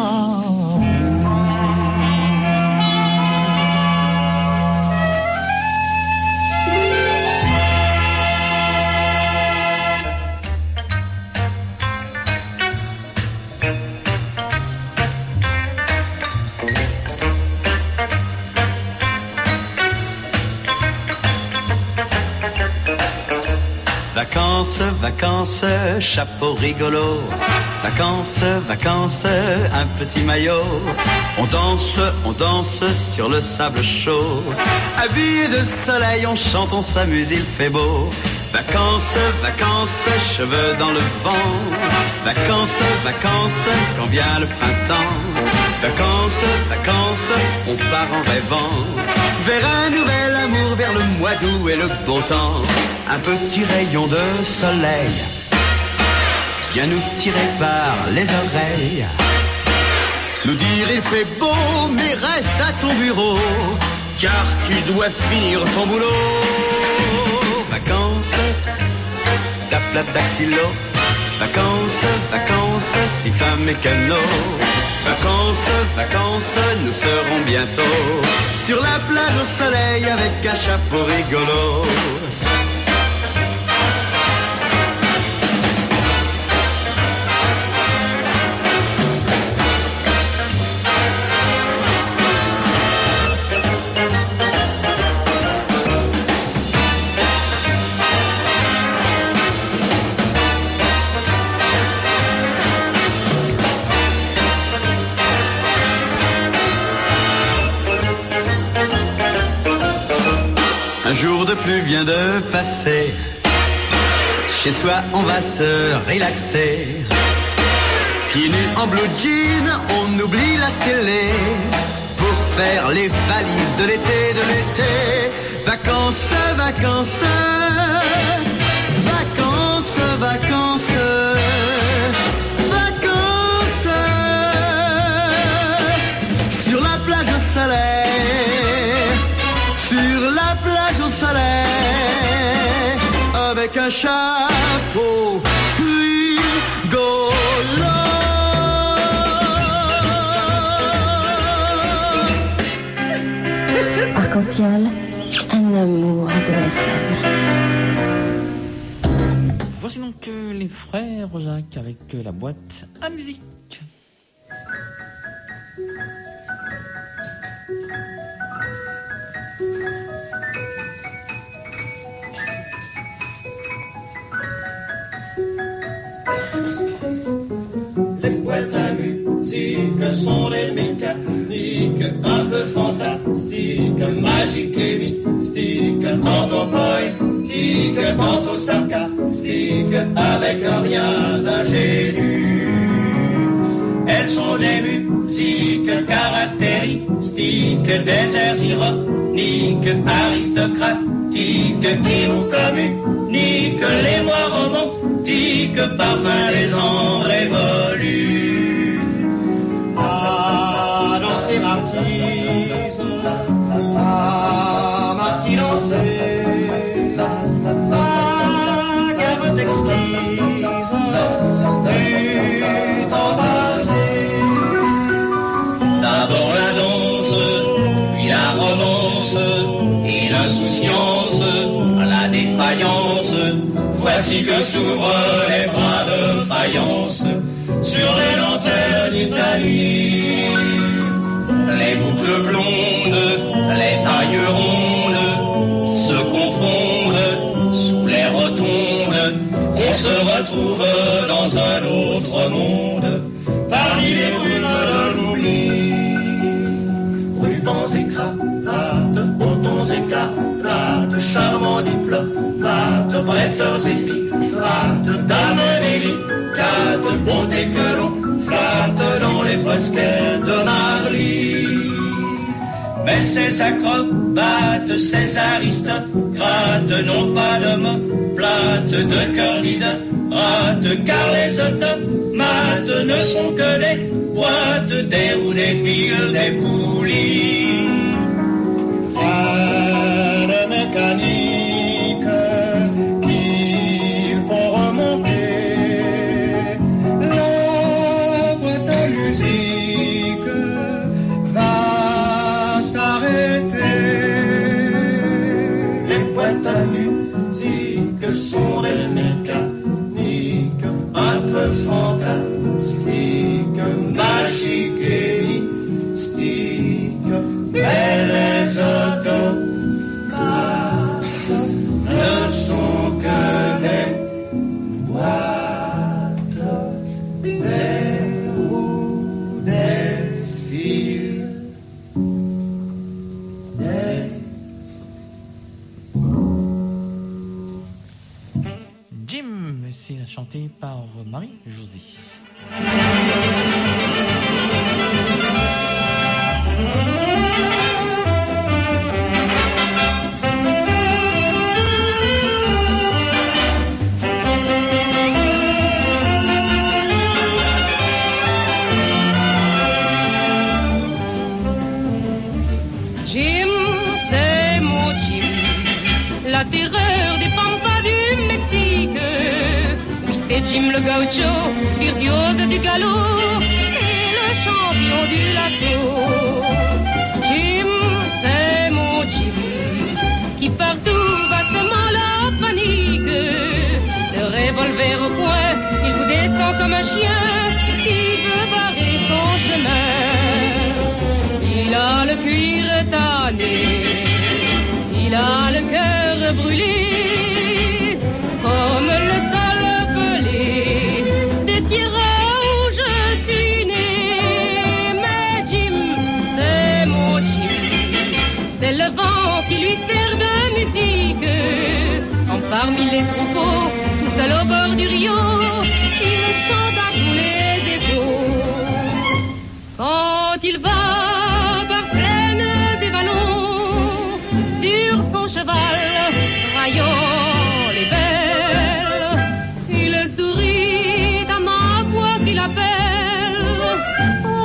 Vacances, vacances, chapeau rigolo. Vacances, vacances, un petit maillot. On danse, on danse sur le sable chaud. Habillés de soleil, on chante, on s'amuse, il fait beau. Vacances, vacances, cheveux dans le vent. Vacances, vacances, quand vient le printemps. Vacances, vacances, on part en rêvant vers un nouvel amour, vers le mois d'août et le beau temps. Un petit rayon de soleil vient nous tirer par les oreilles, nous dire il fait beau, mais reste à ton bureau, car tu dois finir ton boulot. Vacances, tape la dactylo. Vacances, vacances, si femme et canot. Vacances, vacances, nous serons bientôt sur la plage au soleil avec un chapeau rigolo. jour de pluie vient de passer. Chez soi, on va se relaxer. Pieds nus en blue jean, on oublie la télé pour faire les valises de l'été, de l'été. Vacances, vacances, vacances, vacances, vacances. Sur la plage au soleil, sur la plage au soleil, avec un chapeau rigolo. Arc-en-ciel, un amour de F M. Voici donc euh, les frères Jacques avec euh, la boîte à musique. Les boîtes à musique sont des mécaniques un peu fantastiques, magiques et mystiques, tantôt poétiques, tantôt sarcastiques, avec un rien d'ingénu. Elles sont des musiques caractéristiques, des airs ironiques, aristocratiques, qui vous communiquent les mois romantiques, parfum des ans révolus. Ah, danser marquise, ah, marquis danser, ah, gavotte exquise, du temps passé. D'abord la danse, puis la romance, et l'insouciance, la défaillance. Voici que s'ouvrent les bras de faïence sur les lanternes d'Italie. Les boucles blondes, les tailles rondes se confondent sous les rotondes. On se retrouve dans un autre monde, parmi les brumes de l'oubli. Rubans et cravates, boutons et écarlates, charmants diplomates, prêteurs et pirates, dames délicates, beauté que l'on flatte dans les bosquets de Marly. Mais ces acrobates, ces aristocrates n'ont pas de main plate, de cœur ni de rate, car les automates ne sont que des boîtes, des roues, des fils, des poulies. Freine mécanique qu'il faut remonter. La boîte à musique va s'arrêter. Les boîtes à musique sont des mécaniques un peu fantastiques, magiques et mystiques. Mais les automates ne sont que des boîtes, des roues, des fils, des... Jim, c'est chanté par Marie-Josée. Jim, c'est mon Jim, la terreur des pampas du Mexique. Oui, c'est Jim le gaucho, virtuose du galop et le champion du lasso. Jim, c'est mon Jim, qui partout va semant la panique. Le revolver au poing, il vous descend comme un chien qui veut barrer son chemin. Il a le cuir tanné, il a le cœur brûlé, comme le sol pelé des terrains où je suis né. Mais Jim, c'est mon Jim, c'est le vent qui lui sert de musique.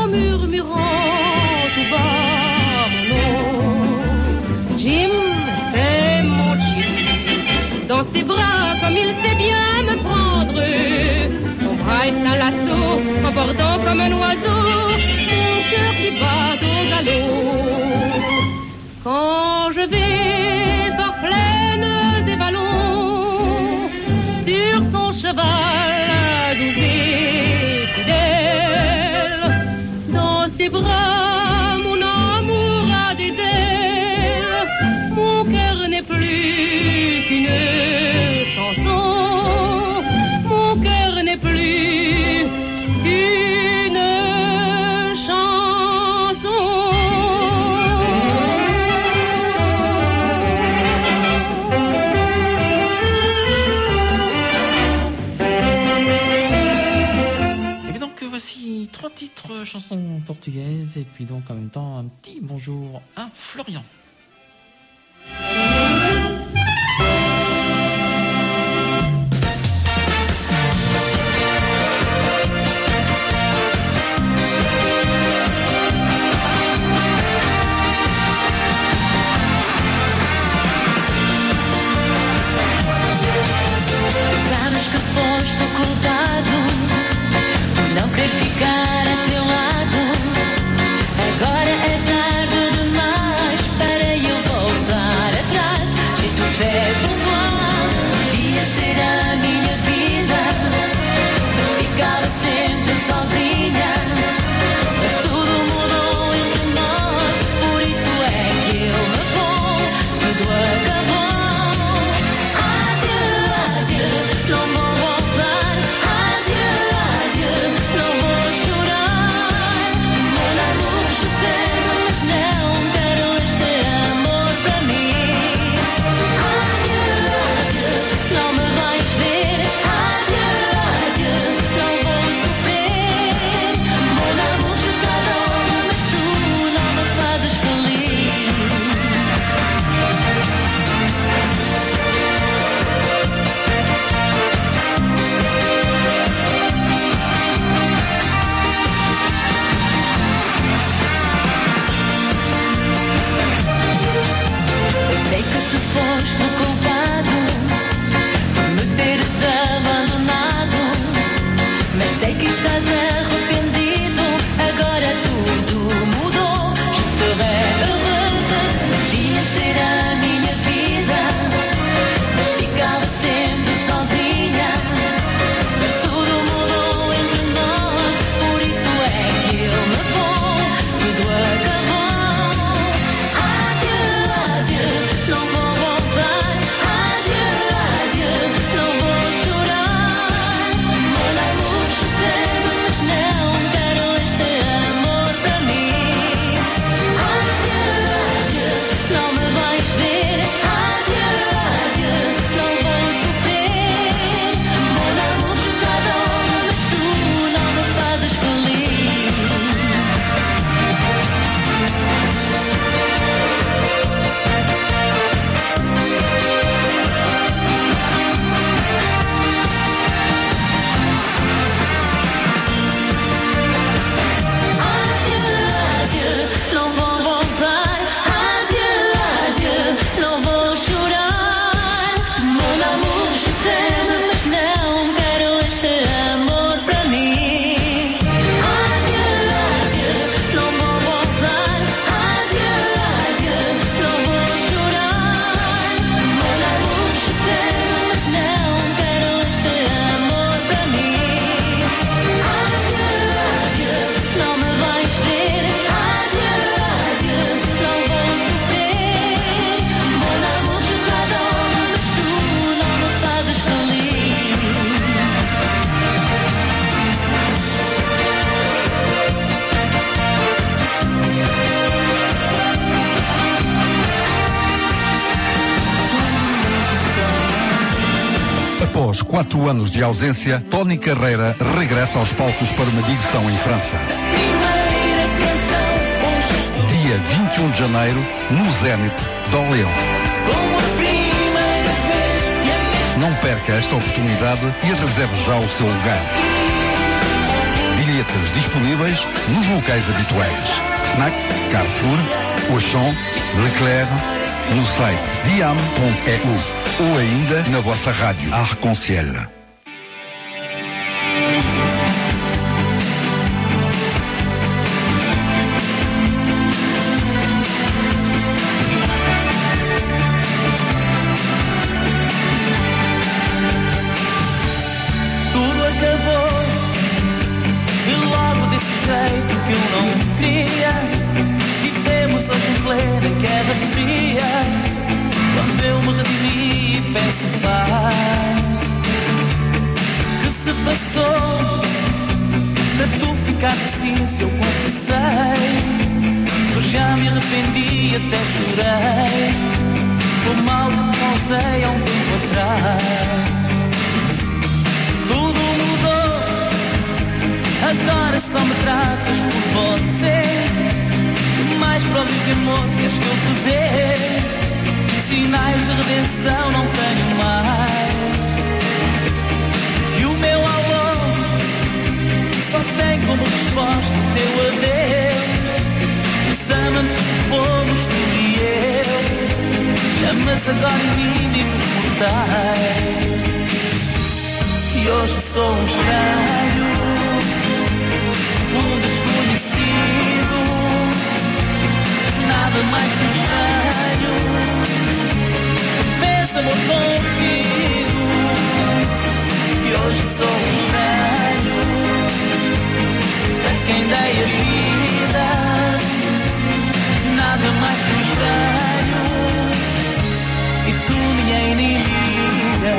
murmurant tout bas mon nom. Jim, c'est mon Jim. Dans ses bras, comme il sait bien me prendre, son bras est un lasso, emportant comme un oiseau mon cœur qui bat au galop. Quand je vais par plaines et vallons, sur son cheval doux et fidèle, dans ses bras mon amour a des ailes, mon cœur n'est plus qu'une chanson, mon cœur n'est plus qu'une chanson. Et donc voici trois titres chansons portugaises et puis donc en même temps un petit bonjour à Florian. Sabes que foste o culpado por não querer ficar a teu lado. Agora é tarde demais para eu voltar atrás. Se tu fais pour moi, devia ser a minha vida, mas ficava sempre sozinha. Mas tudo mudou entre nós, por isso é que eu me vou, tudo acabou. Não vou voltar, adieu, adieu, não vou chorar. Mon amour, je t'aime, mas não quero este amor para mim. Adieu, adieu, não me vais ver. Adieu, adieu, não vou sofrer. Mon amour, je t'adore, mas tu não me fazes feliz. Sei que tu foste o culpado por me teres abandonado, mas sei que estás arrependido. Agora tudo mudou. Je serai heureuse, devia ser a minha vida, mas ficava sempre sozinha. Mas tudo mudou entre nós, por isso é que eu me vou, tudo acabou. Adieu, adieu, não vou voltar. Adieu, adieu, não vou chorar. Mon amour, je t'aime, mas não quero este amor para mim. Adieu, adieu, não me vais ver. Adieu, adieu, não vou sofrer. Mon amour, je t'adore, mas tu não me fazes feliz. Adieu, não vou voltar. Adieu, adieu, não vou chorar. Mon amour, je t'aime, mas não quero este amor para mim. Adieu, adieu, não vou voltar. Adieu, adieu, não vou chorar. Mon amour, je t'aime, mas não quero este amor para mim. Adieu, adieu, não me vais ver. Adieu, adieu, não vou sofrer. Mon amour, je t'adore, mas tu não me fazes feliz. Após quatro anos de ausência, Tony Carreira regressa aos palcos para uma digressão em França. Dia vinte e um de janeiro, no Zénith de Orléans. Não perca esta oportunidade e reserve já o seu lugar. bilhetes disponíveis nos locais habituais. Fnac, Carrefour, Auchan, Leclerc, no site diam ponto e u ou ainda na vossa rádio Arc-en-Ciel. Tudo acabou e logo desse jeito que eu não queria. Vivemos hoje em plena guerra fria. Quando eu me redimi e peço paz, que se passou para tu ficares assim se eu confessei? Se eu já me arrependi até chorei do mal que te causei há um tempo atrás. Tudo mudou, agora só me tratas por você. Mais provas de amor queres que eu te dê? Sinais de redenção não tenho mais. E o meu alô só tem como resposta o teu adeus. Os amantes que fomos tu e eu, chamas agora inimigos mortais. E hoje sou um estranho, um desconhecido, nada mais que um estranho. Fez amor contigo e hoje sou um estranho a quem dei a vida, nada mais que um estranho e tu minha inimiga.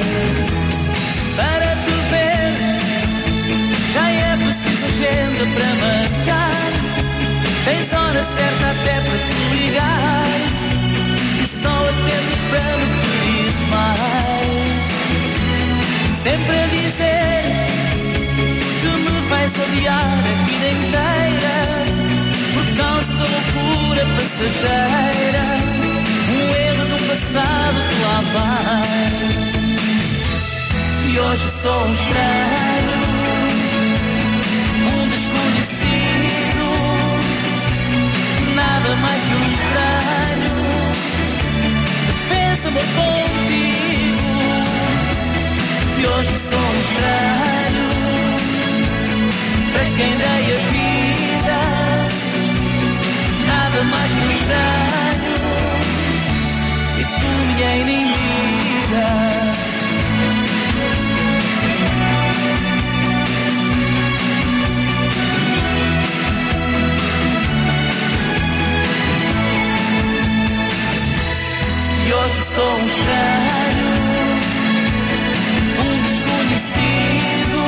Para te ver já é preciso agenda para marcar. Tens hora certa até para te ligar e só atendes para me ferires mais. Sempre a dizer que me vais odiar a vida inteira por causa da loucura passageira, um erro do passado que lá vai. E hoje sou um estranho, um desconhecido, nada mais que um estranho. Fez amor contigo e hoje sou um estranho para quem dei a vida, nada mais que um estranho e tu minha inimiga. E hoje sou um estranho, um desconhecido,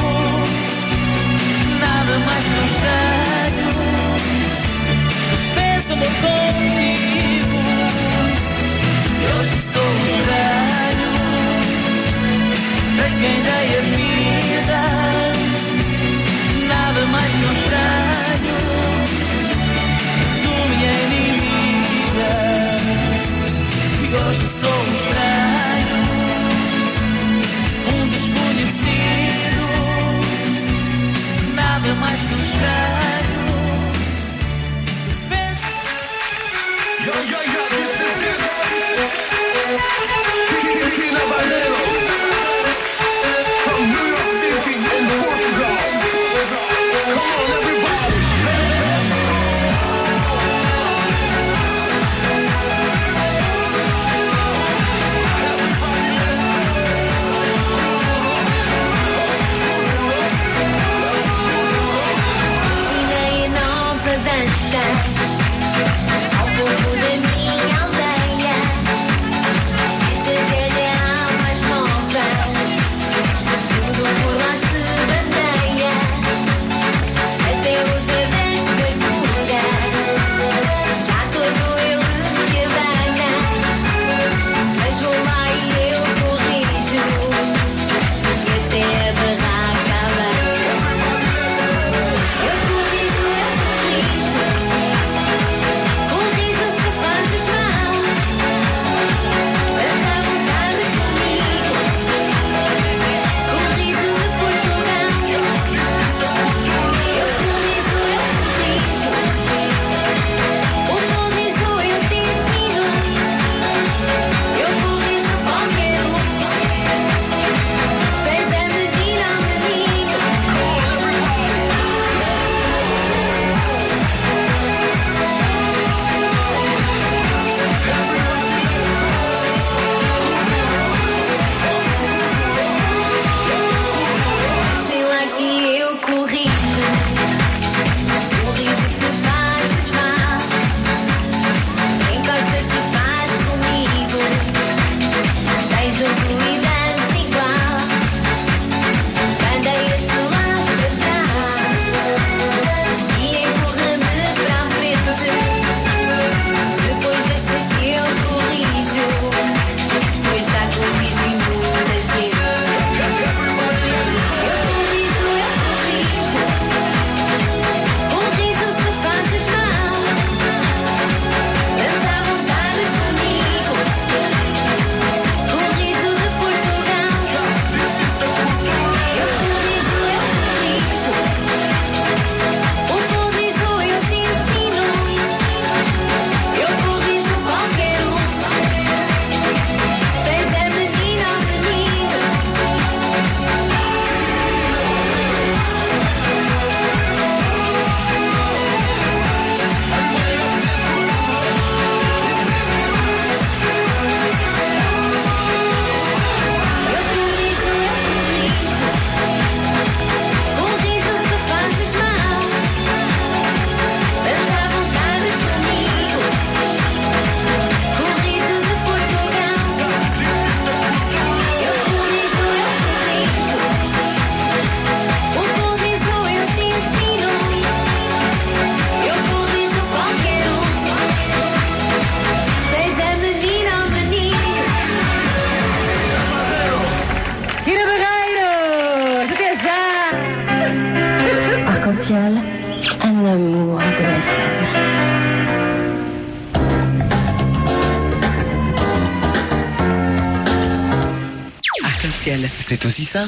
nada mais que um estranho. Fez amor contigo e hoje sou um estranho para quem dei a vida, nada mais que um estranho, tu minha inimiga. E hoje sou um estranho, um desconhecido, nada mais que um estranho. Fez... Yo, yo, yo, this is it. Kina Barreiros, from New York City in Portugal. Come on, everybody. Ao povo da minha aldeia, esta velha é a mais nova, tudo por lá se bandeia, até os adas verduras, já todo ele se abana, mas vou lá e eu corrijo, e até a barraca abana. Eu corrijo, eu corrijo. l'amour de la femme. Arc-en-ciel, c'est aussi ça.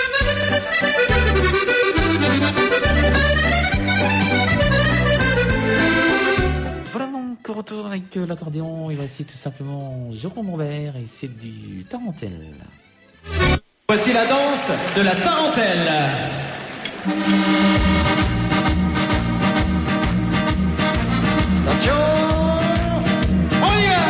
Voilà donc, retour avec euh, l'accordéon. Et voici tout simplement Jérôme Robert et c'est du tarentelle. Voici la danse de la tarentelle. Attention, on y va.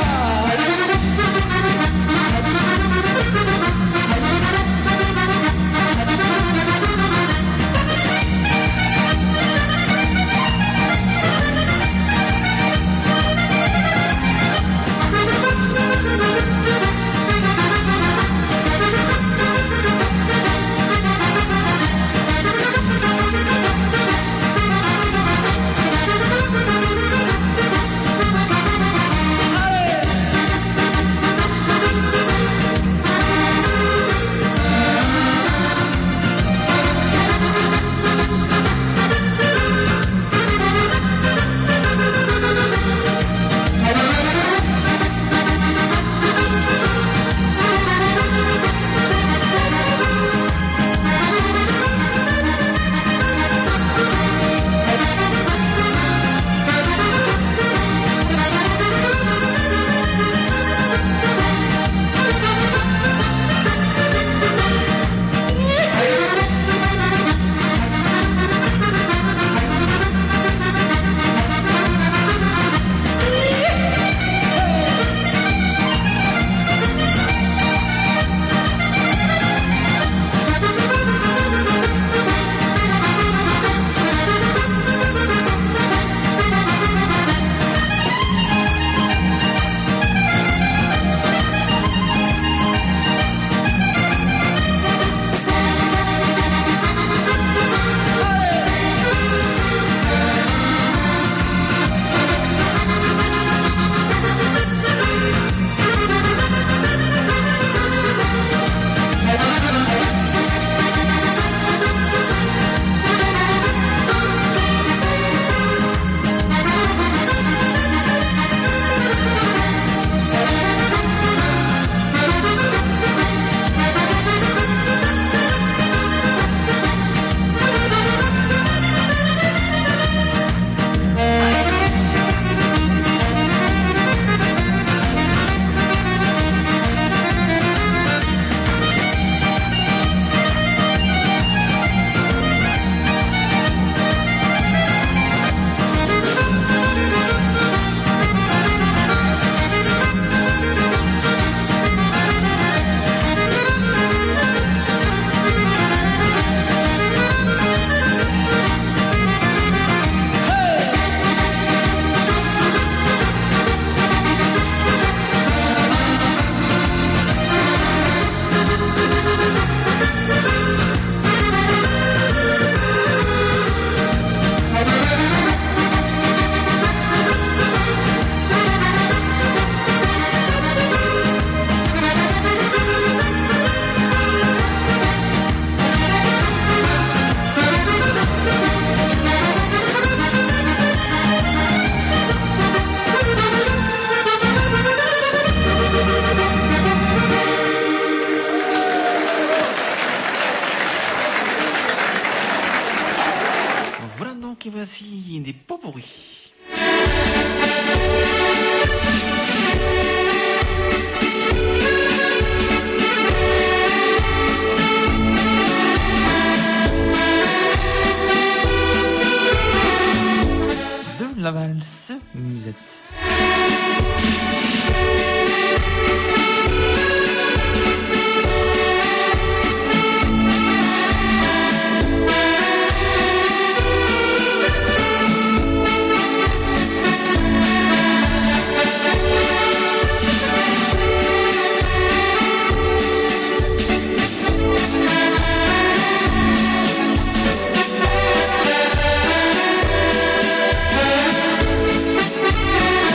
voici des pot-pourris. De la valse musette. Thank you.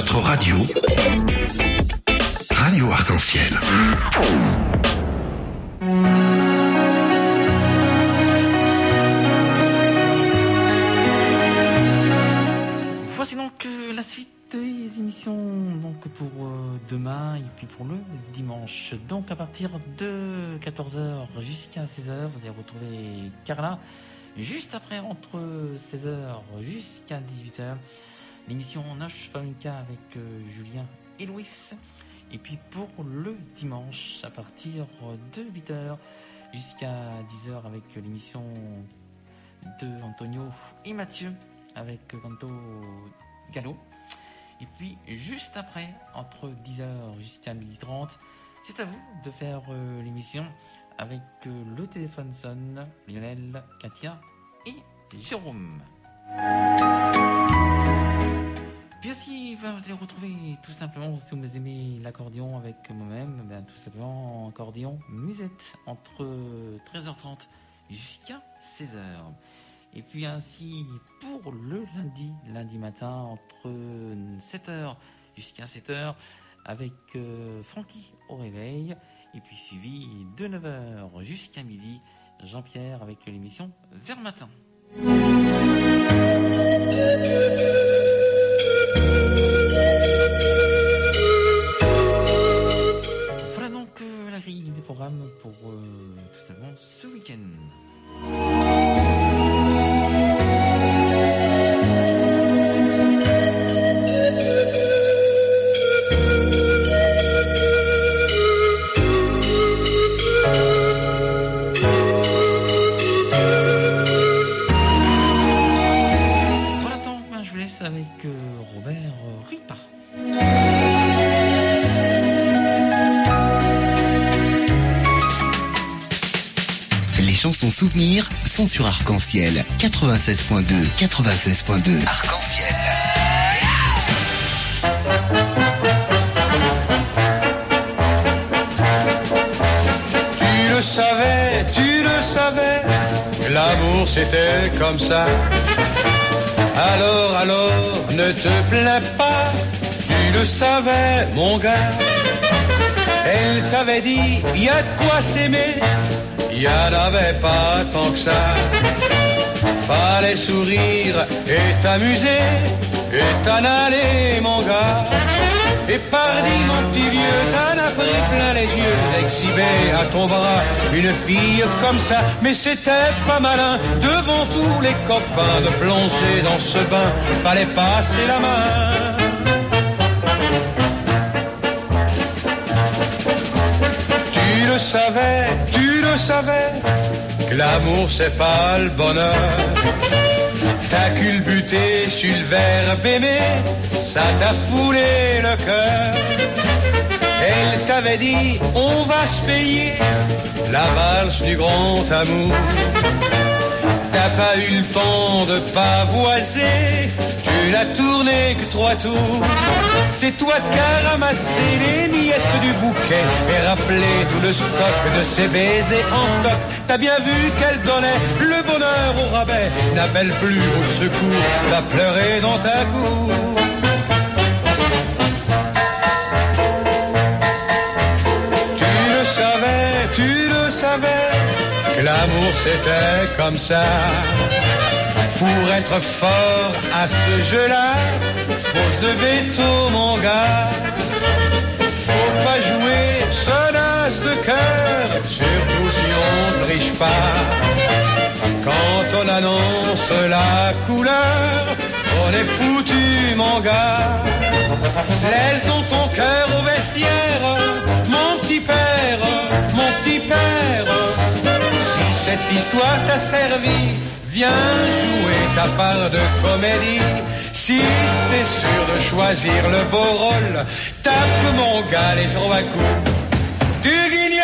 Votre radio, Radio Arc-en-Ciel. Voici donc euh, la suite des émissions donc pour euh, demain et puis pour le dimanche. Donc à partir de quatorze heures jusqu'à seize heures, vous allez retrouver Carla. Juste après, entre seize heures jusqu'à dix-huit heures, l'émission Noche Famuka avec euh, Julien et Louis. Et puis pour le dimanche, à partir de huit heures jusqu'à dix heures, avec l'émission de Antonio et Mathieu avec Canto Gallo. Et puis juste après, entre dix heures jusqu'à midi trente, c'est à vous de faire euh, l'émission avec euh, le téléphone sonne, Lionel, Katia et Jérôme. Puis aussi, vous allez retrouver tout simplement, si vous aimez l'accordéon avec moi-même, ben, tout simplement accordéon musette entre treize heures trente jusqu'à seize heures. Et puis ainsi pour le lundi, lundi matin, entre sept heures jusqu'à sept heures, avec euh, Francky au réveil, et puis suivi de neuf heures jusqu'à midi, Jean-Pierre avec l'émission Vers Matin. Voilà donc euh, la grille des programmes pour euh, tout simplement ce week-end. Avec euh, Robert euh, Ripa. Les chansons souvenirs sont sur Arc-en-Ciel. quatre-vingt-seize point deux. quatre-vingt-seize point deux. Arc-en-Ciel. Tu le savais, tu le savais, l'amour c'était comme ça. Alors, alors, ne te plains pas, tu le savais, mon gars. Elle t'avait dit, y a de quoi s'aimer, y en avait pas tant que ça. Fallait sourire et t'amuser, et t'en aller, mon gars. Et pardi, mon petit vieux, t'en as pris plein les yeux d'exhiber à ton bras une fille comme ça. Mais c'était pas malin, devant tous les copains, de plonger dans ce bain. Fallait passer la main. Tu le savais, tu le savais, que l'amour c'est pas le bonheur. T'as culbuté sur le verbe aimer, ça t'a foulé le cœur. Elle t'avait dit, on va se payer la valse du grand amour. T'as pas eu le temps de pavoiser, tu l'as tourné que trois tours. C'est toi qui as ramassé les miettes du bouquet et raflé tout le stock de ses baisers en toc. T'as bien vu qu'elle donnait le bonheur au rabais, n'appelle plus au secours, t'as pleuré dans ta cour. Tu le savais, tu le savais, que l'amour c'était comme ça. Pour être fort à ce jeu-là, fausse de veto mon gars. Faut pas jouer seul as de cœur, surtout si on triche pas. Quand on annonce la couleur, on est foutu mon gars. Laisse donc ton cœur au vestiaire, mon petit père, mon petit père. Si cette histoire t'a servi, viens jouer ta part de comédie. Si t'es sûr de choisir le beau rôle, tape mon gars les trois coups du guignol.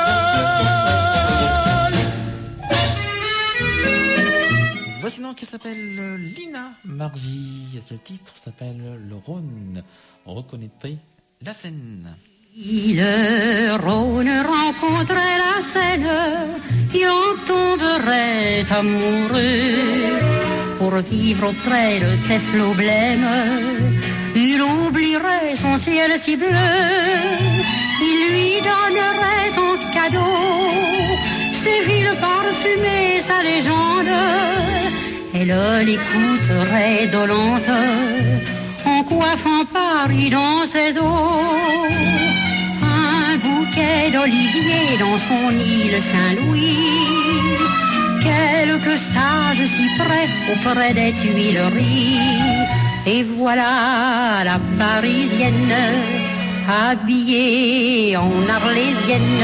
Voici donc qui s'appelle Lina Margie. Le titre s'appelle Le Rhône. Reconnaîtrez la scène. Le Rhône rencontrait la Seine et en tomberait amoureux pour vivre auprès de ces flots blêmes il oublierait son ciel si bleu, il lui donnerait en cadeau ses villes parfumées, sa légende. Elle l'écouterait dolente en coiffant Paris dans ses eaux. Un bouquet d'oliviers dans son île Saint-Louis, quelques sages cyprès auprès des Tuileries. Et voilà la Parisienne habillée en arlésienne.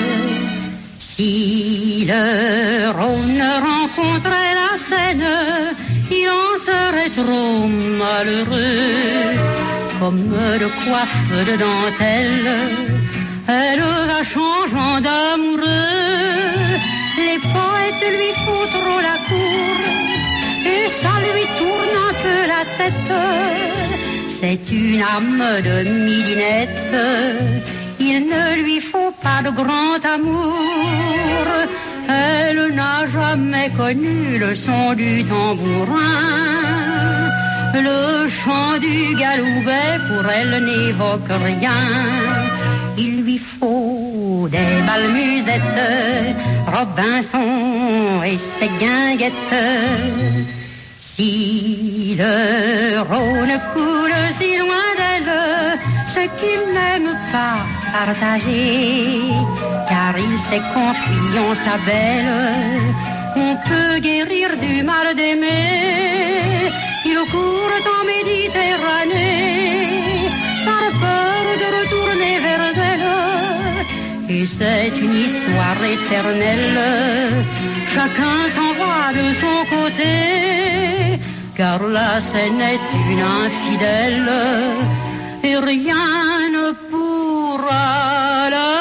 Si le Rhône rencontrait la Seine, il en serait trop malheureux. Comme de coiffe de dentelle, elle va changeant d'amoureux. Les poètes lui font trop la cour et ça lui tourne un peu la tête. C'est une âme de midinette, il ne lui faut pas de grand amour. Elle n'a jamais connu le son du tambourin. Le chant du galoubet pour elle n'évoque rien. Il lui faut des balmusettes, Robinson et ses guinguettes. Si le Rhône coule si loin d'elle, ce qu'il n'aime pas partager, car il sait qu'en fuyant sa belle, on peut guérir du mal d'aimer. Il court en Méditerranée, par peur de retourner vers elle. Et c'est une histoire éternelle, chacun s'en va de son côté, car la Seine est une infidèle, et rien ne pourra la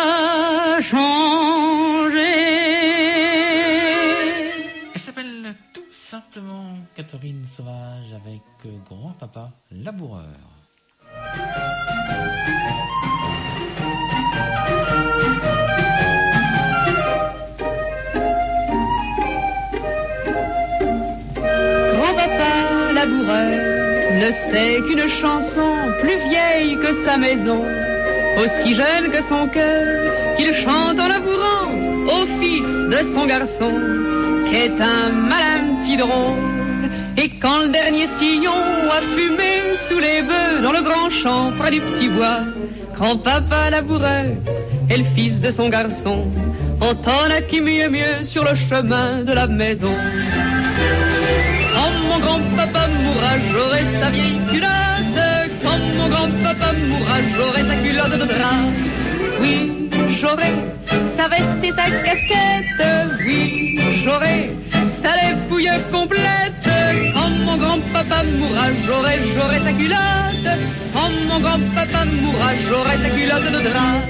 changer. Elle s'appelle tout simplement Catherine Sauvage avec Grand-Papa Laboureur. Grand-Papa Laboureur ne sait qu'une chanson plus vieille que sa maison, aussi jeune que son cœur, qu'il chante en labourant au fils de son garçon, qu'est un malin petit drôle. Et quand le dernier sillon a fumé sous les bœufs dans le grand champ près du petit bois, Grand-Papa Laboureur et le fils de son garçon entendent à qui mieux mieux sur le chemin de la maison. Quand mon grand-papa mourra, j'aurai sa vieille culotte. Quand mon grand-papa mourra, j'aurai sa culotte de drap. Oui, j'aurai sa veste et sa casquette. Oui, j'aurai sa dépouille complète. Quand mon grand-papa mourra, j'aurai, j'aurai sa culotte. Quand mon grand-papa mourra, j'aurai sa culotte de drap.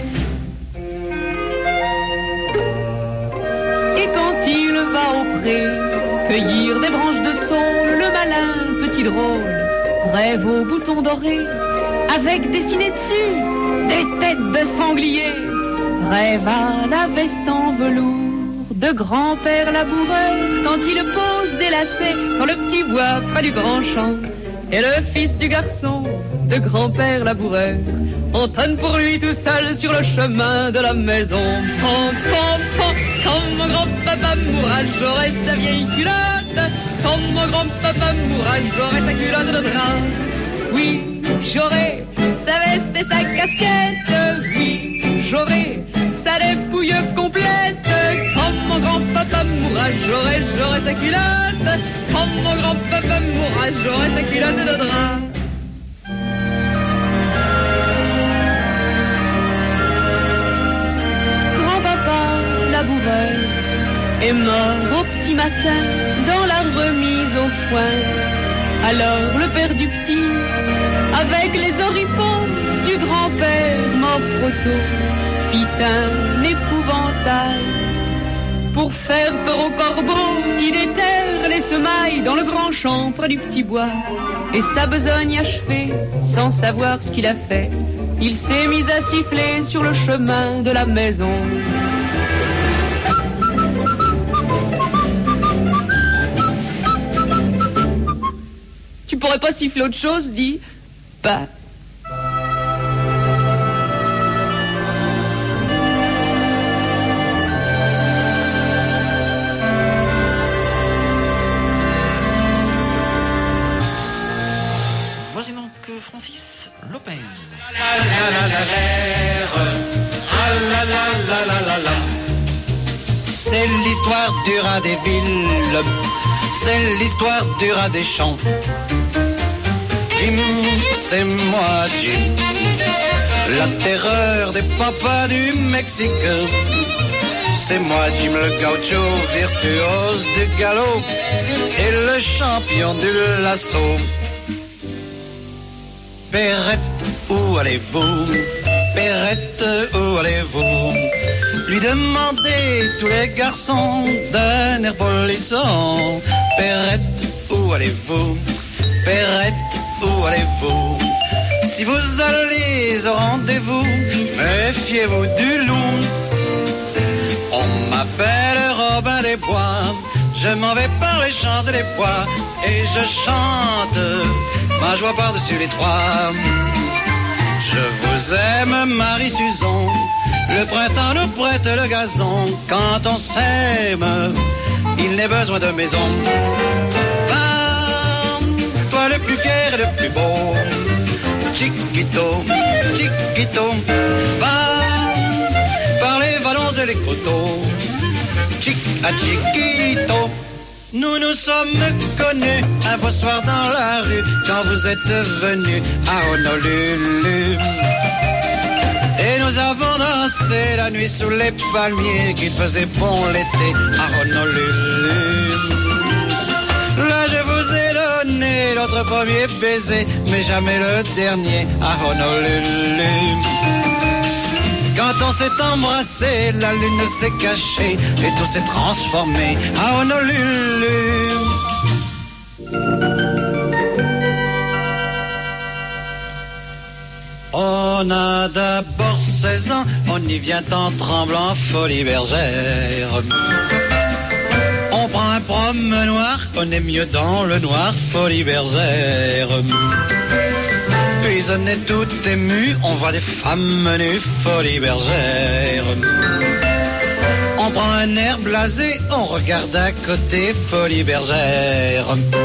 Et quand il va au pré cueillir des branches de saule, le malin petit drôle rêve aux boutons dorés, avec dessinés dessus des têtes de sangliers. Rêve à la veste en velours de grand-père Laboureur quand il pose des lacets dans le petit bois près du grand champ. Et le fils du garçon de grand-père Laboureur entonne pour lui tout seul sur le chemin de la maison. Pam, pam, pam. Quand mon grand-papa mourra, j'aurai sa vieille culotte. Quand mon grand-papa mourra, j'aurai sa culotte de drap. Oui, j'aurai sa veste et sa casquette. Oui, j'aurai sa dépouille complète. Quand mon grand-papa mourra, j'aurai, j'aurai sa culotte. Quand mon grand-papa mourra, j'aurai sa culotte de drap. Grand-papa Laboureur est mort au petit matin dans la remise au foin. Alors le père du petit, avec les oripeaux du grand-père mort trop tôt, fit un épouvantail pour faire peur aux corbeaux qui déterrent les semailles dans le grand champ près du petit bois. Et sa besogne achevée, sans savoir ce qu'il a fait, il s'est mis à siffler sur le chemin de la maison. Tu pourrais pas siffler autre chose, dis? pas. Voici donc Francis Lopez. C'est l'histoire du rat des villes, c'est l'histoire du rat des champs. Jim, c'est moi Jim, la terreur des papas du Mexique. C'est moi Jim le gaucho, virtuose du galop et le champion du lasso. Perrette, où allez-vous? Perrette, où allez-vous? Lui demander tous les garçons d'un air polissant. Perrette, où allez-vous? Perrette, où allez-vous? Si vous allez au rendez-vous, méfiez-vous du loup. On m'appelle Robin des Bois, je m'en vais par les champs et les bois, et je chante ma joie par-dessus les toits. Je vous aime, Marie-Suzon, le printemps nous prête le gazon. Quand on s'aime, il n'est besoin de maison. Va, toi le plus fier et le plus beau, Chiquito, Chiquito, va par les vallons et les coteaux, Chica Chiquito. Nous nous sommes connus un beau soir dans la rue, quand vous êtes venus à Honolulu. Et nous avons dansé la nuit sous les palmiers, qu'il faisait bon l'été à Honolulu. Là je vous ai donné notre premier baiser, mais jamais le dernier à Honolulu. Quand on s'est embrassé, la lune s'est cachée et tout s'est transformé à Honolulu. On a d'abord seize ans, on y vient en tremblant, folie bergère. On prend un promenoir, on est mieux dans le noir, folie bergère. Puis on est tout ému, on voit des femmes nues, folie bergère. On prend un air blasé, on regarde à côté, folie bergère.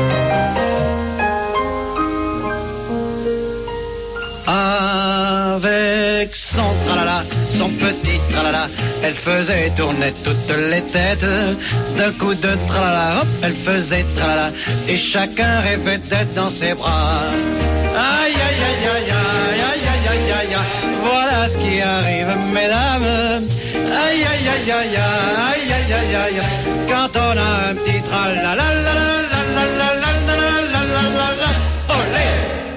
Avec son tralala, son petit tralala, elle faisait tourner toutes les têtes. D'un coup de tralala, hop, elle faisait tralala, et chacun rêvait d'être dans ses bras. Aïe, aïe, aïe, aïe, aïe, aïe, aïe, aïe, aïe, aïe, voilà ce qui arrive, mesdames. Aïe, aïe, aïe, aïe, aïe, aïe, aïe, aïe, quand on a un petit tralala, la, la, la, la, la, la, la, la, la, la, la, olé!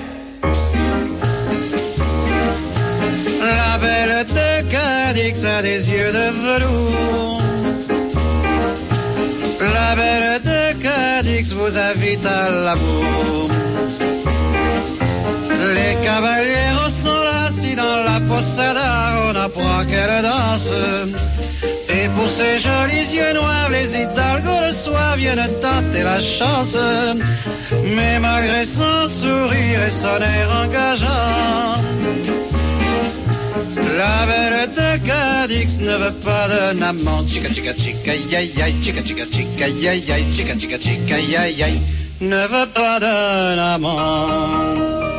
La belle de Cadix a des yeux de velours. La belle de Cadix vous invite à l'amour. Les caballeros sont là, si dans la posada on apprend qu'elle danse. Et pour ces jolis yeux noirs, les hidalgos le soir viennent tenter la chance. Mais malgré son sourire et son air engageant, la belle de Cadix ne veut pas d'un amant. Chica chica chica yay yay, chica chica chica yay yay, chica chica chica yay yay, ne veut pas d'un amant.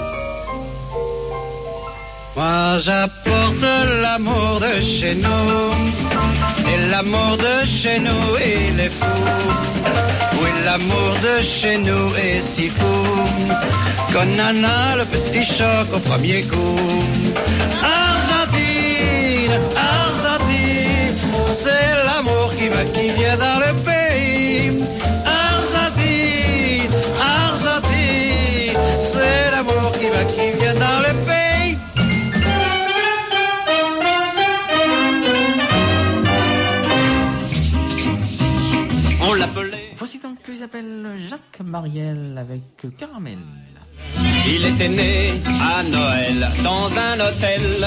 Moi j'apporte l'amour de chez nous, et l'amour de chez nous il est fou. Oui, l'amour de chez nous est si fou qu'on en a le petit choc au premier coup. Argentine, Argentine, c'est l'amour qui va, qui vient dans le pays. Argentine, Argentine, c'est l'amour qui va, qui vient dans le pays. On l'appelait. Voici donc qu'ils appellent Jacques Mariel avec Caramel. Il était né à Noël dans un hôtel.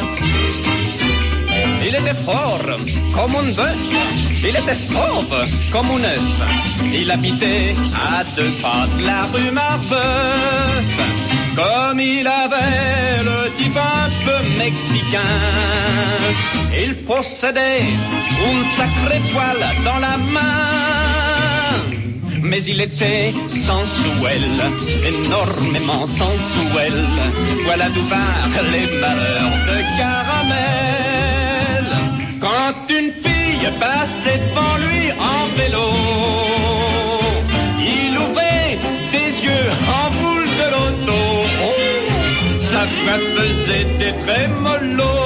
Il était fort comme un bœuf, il était sauve comme un œuf. Il habitait à deux pas de la rue Marbeuf. comme il avait le type un peu mexicain. Il possédait une sacrée poêle dans la main, mais il était sensuel, énormément sensuel. Voilà d'où partent les malheurs de Caramel. Quand une fille passait devant lui en vélo, il ouvrait des yeux en boule de loto. Oh, sa voix faisait des trémolos.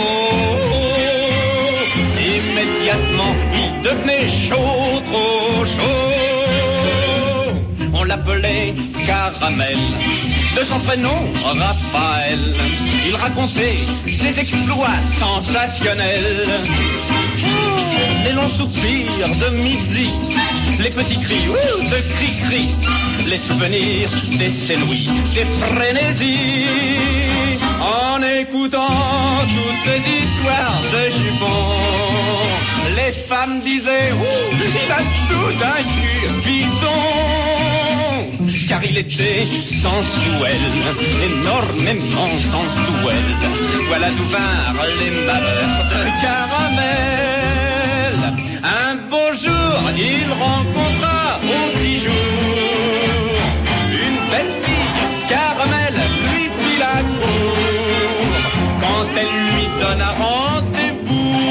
Immédiatement, il devenait chaud, trop chaud. On l'appelait Caramel, de son prénom Raphaël. Il racontait ses exploits sensationnels. Les longs soupirs de midi, les petits cris ouh, de cri-cri, les souvenirs des Saint-Louis, des frénésies. En écoutant toutes ces histoires de jupons, les femmes disaient ouh, il a tout un cupidon. Car il était sensuel, énormément sensuel. Voilà d'où vinrent les malheurs de Caramel. Un beau jour, il rencontra au six jours une belle fille, Caramel lui fit la cour. Quand elle lui donna rendez-vous,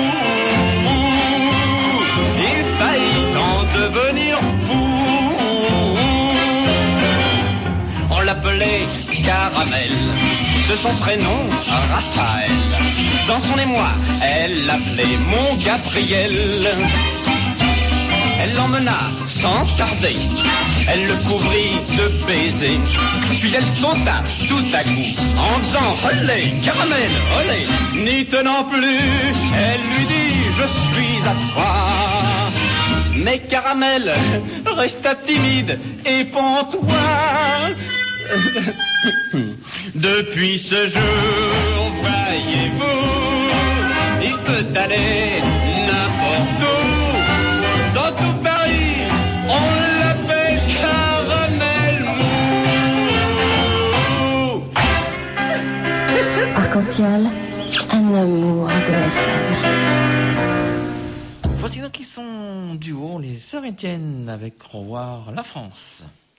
il faillit en devenir fou. On l'appelait Caramel, de son prénom Raphaël. Dans son émoi, elle l'appelait mon Gabriel. Elle l'emmena sans tarder, elle le couvrit de baisers. Puis elle sauta tout à coup en faisant olé, Caramel, olé. N'y tenant plus, elle lui dit je suis à toi. Mais Caramel resta timide et pantois. Depuis ce jour, voyez-vous, il peut aller n'importe où. Dans tout Paris, on l'appelle Caramel Mou. Arc-en-ciel, un amour de F M. Voici donc ils sont duo, les Sœurs Étienne avec Au revoir la France.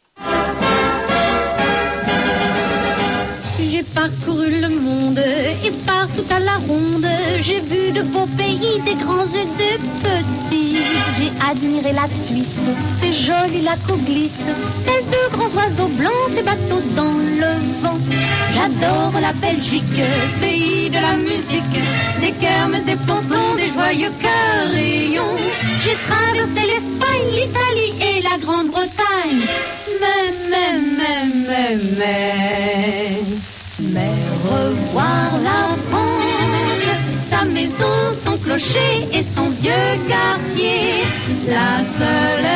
J'ai parcouru le monde et partout à la ronde, j'ai vu de beaux pays, des grands et des petits. J'ai admiré la Suisse, c'est joli là qu'on glisse, tels de grands oiseaux blancs, ces bateaux dans le vent. J'adore la Belgique, pays de la musique, des kermes, des plans-plans, des joyeux carillons. J'ai traversé l'Espagne, l'Italie et la Grande-Bretagne. Mais, mais, mais, mais, mais, mais revoir la France, sa maison, son clocher et son vieux quartier, la seule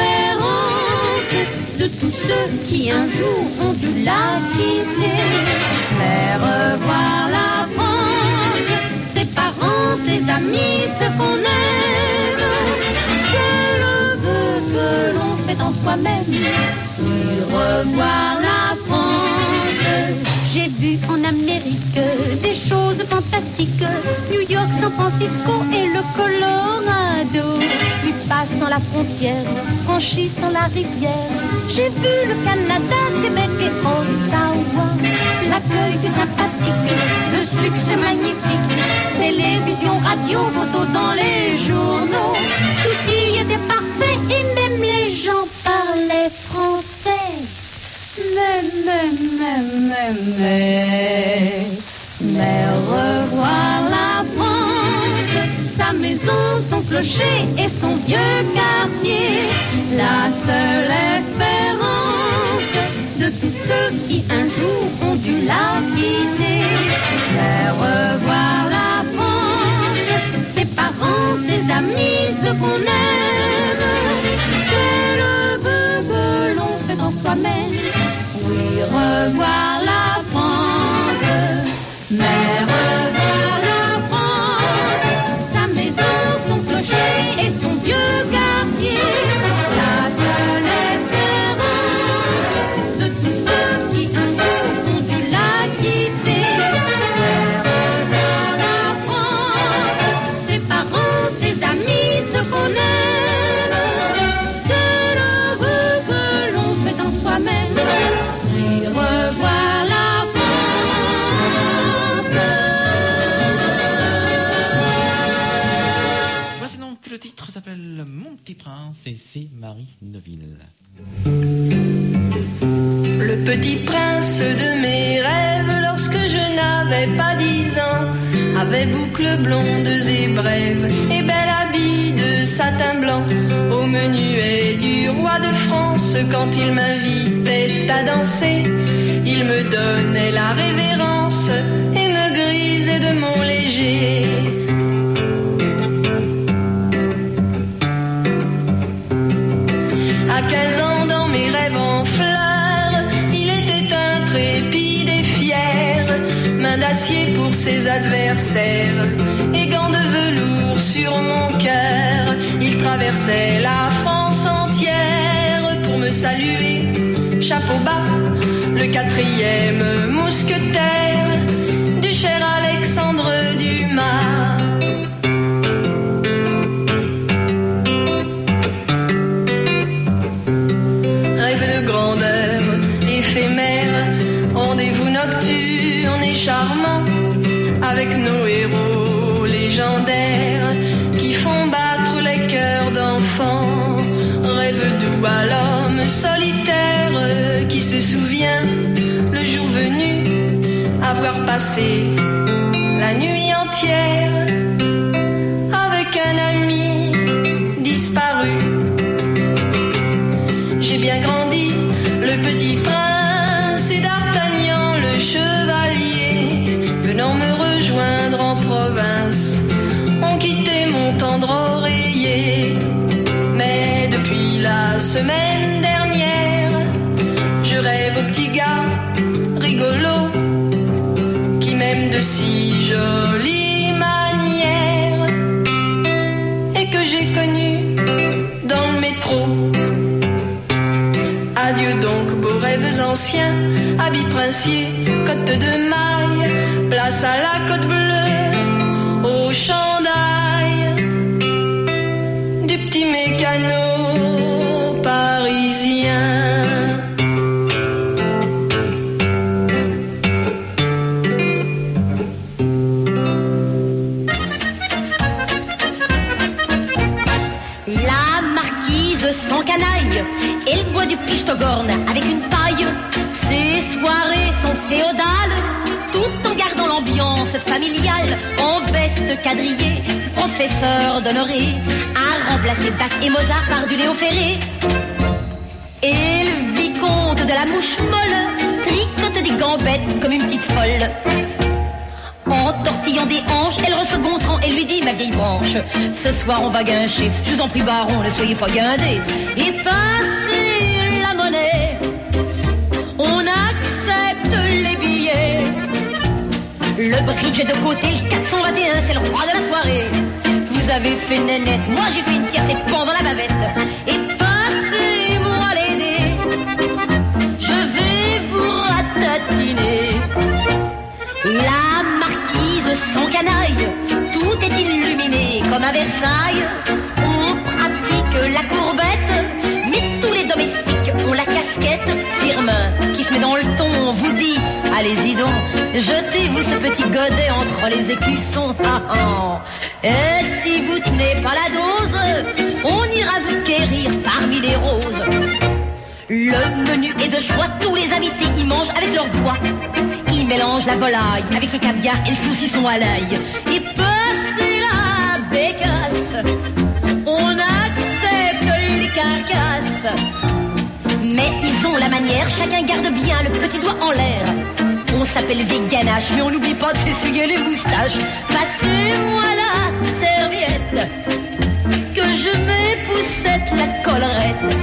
espérance de tous ceux qui un jour ont dû la quitter. Mais revoir la France, ses parents, ses amis, ce qu'on aime, c'est le vœu que l'on fait en soi-même. Oui, revoir la France. J'ai vu en Amérique des choses fantastiques, New York, San Francisco et le Colorado. Puis passant la frontière, franchissant la rivière, j'ai vu le Canada, Québec et Ottawa. L'accueil du sympathique, le succès magnifique, télévision, radio, photos dans les journaux. Tout y était parfait et même les gens parlaient français. Mais, mais, mais, mais, mais, mais revoir la France, sa maison, son clocher et son vieux quartier, la seule espérance de tous ceux qui un jour ont dû la quitter. Mais revoir la France, ses parents, ses amis, ce qu'on aime, c'est le vœu que l'on fait en soi-même. Oui, revoir la France, mais revoir la France, sa maison, son clocher et son vieux quartier, la seule espérance de tous ceux qui un jour ont le titre s'appelle Mon Petit Prince et c'est Marie Neuville. Le petit prince de mes rêves, lorsque je n'avais pas dix ans, avait boucles blondes et brèves et bel habit de satin blanc. Au menuet du roi de France, quand il m'invitait à danser, il me donnait la révérence et me grisait de mon léger. À quinze ans, dans mes rêves en fleurs, il était intrépide et fier, main d'acier pour ses adversaires et gants de velours sur mon cœur. Il traversait la France entière pour me saluer, chapeau bas, le quatrième mousquetaire du cher Alexandre Dumas. Rêve de grandeur éphémère, rendez-vous nocturne et charmant avec nos héros légendaires qui font battre les cœurs d'enfants. Rêve doux à l'homme solitaire qui se souvient, le jour venu, avoir passé la nuit entière avec un ami disparu. J'ai bien grandi, le petit prince et d'Artagnan le chevalier, venant me rejoindre en province, ont quitté mon tendre oreiller. Mais depuis la semaine dernière, je rêve au petit gars rigolo qui m'aime de si jolies manières et que j'ai connu dans le métro. Adieu donc beaux rêves anciens, habits princiers, côte de maille, place à la côte bleue, au chandail du petit mécano parisien. La marquise sans canaille, elle boit du pichetogorn avec une paille. Ses soirées sont féodales, tout en gardant l'ambiance familiale. En veste quadrillée, professeur d'honoré a remplacé Bach et Mozart par du Léo Ferré. Et le vicomte de la mouche molle tricote des gambettes comme une petite folle. En tortillant des hanches, elle reçoit Gontran et lui dit: ma vieille branche, ce soir on va guincher. Je vous en prie baron, ne soyez pas guindé. Et passez la monnaie, on accepte les billets. Le bridge est de côté, le quatre cent vingt et un, c'est le roi de la soirée. Vous avez fait nénette, moi j'ai fait une tierce et pendant la bavette. Et passez-moi les dés, je vais vous ratatiner. La marquise sans canaille, tout est illuminé comme à Versailles. On pratique la courbette, mais tous les domestiques ont la casquette. Firmin qui se met dans le ton vous dit: allez-y donc, jetez-vous ce petit godet entre les écussons. Ah, ah. Et si vous tenez pas la dose, on ira vous quérir parmi les roses. Le menu est de choix, tous les invités y mangent avec leurs doigts. Ils mélangent la volaille avec le caviar et le saucisson à l'ail. Et passez la bécasse, on accepte les carcasses. Mais ils ont la manière, chacun garde bien le petit doigt en l'air. On s'appelle véganache, mais on n'oublie pas de s'essuyer les moustaches. Passez-moi la serviette, que je m'époussette la collerette.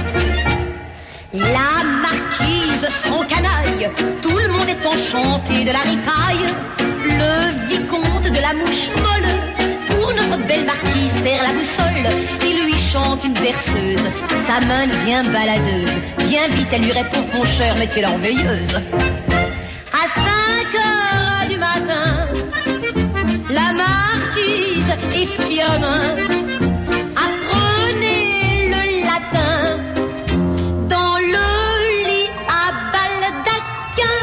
La marquise sans canaille, tout le monde est enchanté de la ripaille. Le vicomte de la mouche molle, pour notre belle marquise, perd la boussole. Il lui chante une berceuse, sa main devient baladeuse. Bien vite, elle lui répond: mon cher, mettez-la en veilleuse. À cinq heures du matin, la marquise est fière. Apprenez le latin dans le lit à baldaquin.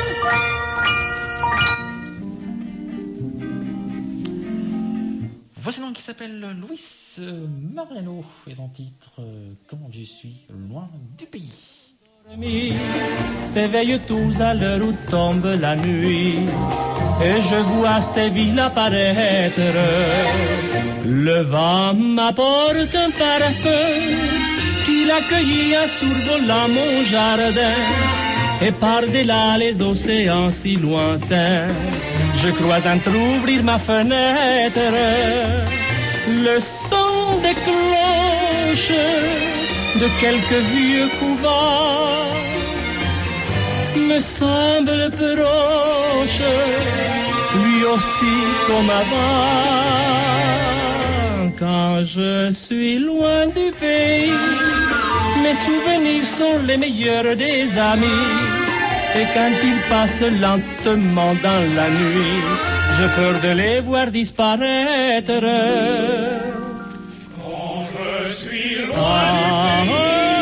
Voici donc qui s'appelle Luis Mariano et son titre euh, Comment je suis loin du pays. S'éveillent tous à l'heure où tombe la nuit, et je vois ces villes apparaître. Le vent m'apporte un parfum qu'il accueillit en survolant mon jardin, et par-delà les océans si lointains, je crois entr'ouvrir ma fenêtre. Le son des cloches de quelques vieux couvents me semble proche, lui aussi comme avant. Quand je suis loin du pays, mes souvenirs sont les meilleurs des amis. Et quand ils passent lentement dans la nuit, j'ai peur de les voir disparaître. Quand je suis loin du pays,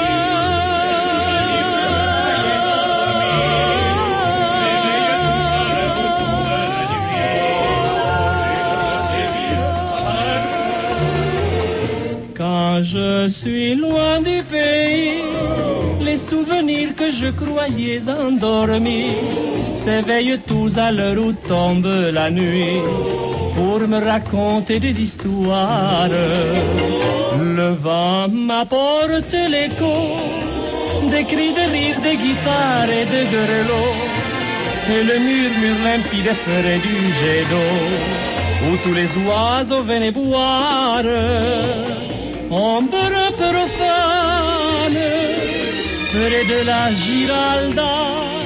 quand je suis loin du pays, les souvenirs que je croyais endormis s'éveillent tous à l'heure où tombe la nuit pour me raconter des histoires. Le vent m'apporte l'écho des cris de rire des guitares et de grelots, et le murmure limpide et frais du jet d'eau où tous les oiseaux venaient boire. Ombre profane près de la Giralda,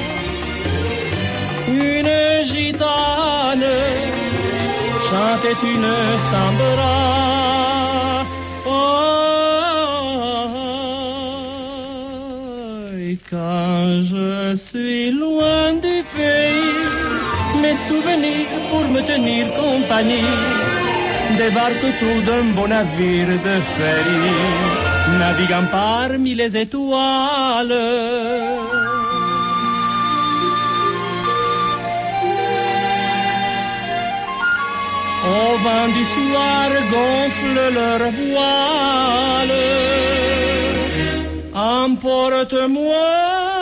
une gitane chantait une sambra. Oh, et quand je suis loin du pays, mes souvenirs pour me tenir compagnie débarquent tout d'un beau navire de ferry, naviguant parmi les étoiles. Au vent du soir gonflent leurs voiles. Emporte-moi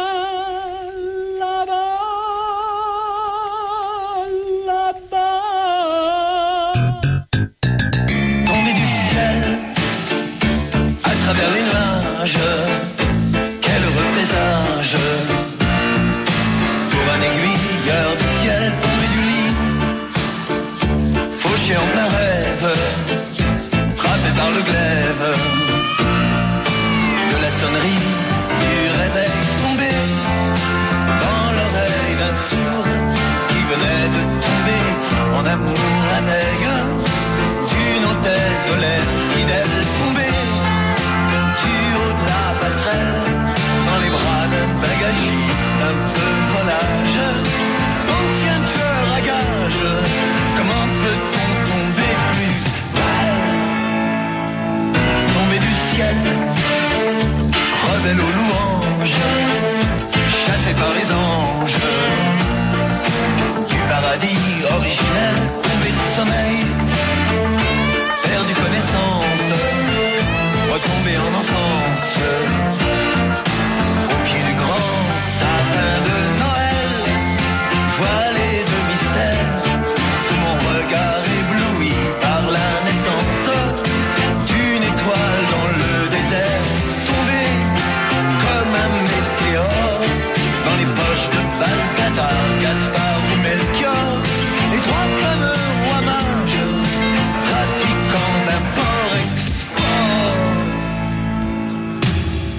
quel heureux présage pour un aiguilleur du ciel tombé du lit, fauché en plein rêve, frappé par le glaive de la sonnerie du réveil, tombé dans l'oreille d'un sourd qui venait de tomber en amour la veille d'une hôtesse de l'air fidèle, tombée dans les bras d'un bagagiste un peu volage, ancien tueur à gages. Comment peut-on tomber plus bas? Tomber du ciel, rebelle aux louanges, chassé par les anges du paradis originel, tombé de sommeil, perdu connaissance, retombé en enfance, au pied du grand sapin de Noël, voilé de mystère, sous mon regard ébloui par la naissance d'une étoile dans le désert, tombé comme un météore dans les poches de Balthazar, Gaspard ou Melchior, les trois fameux rois mages, trafiquant d'un port export.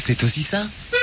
c'est aussi ça.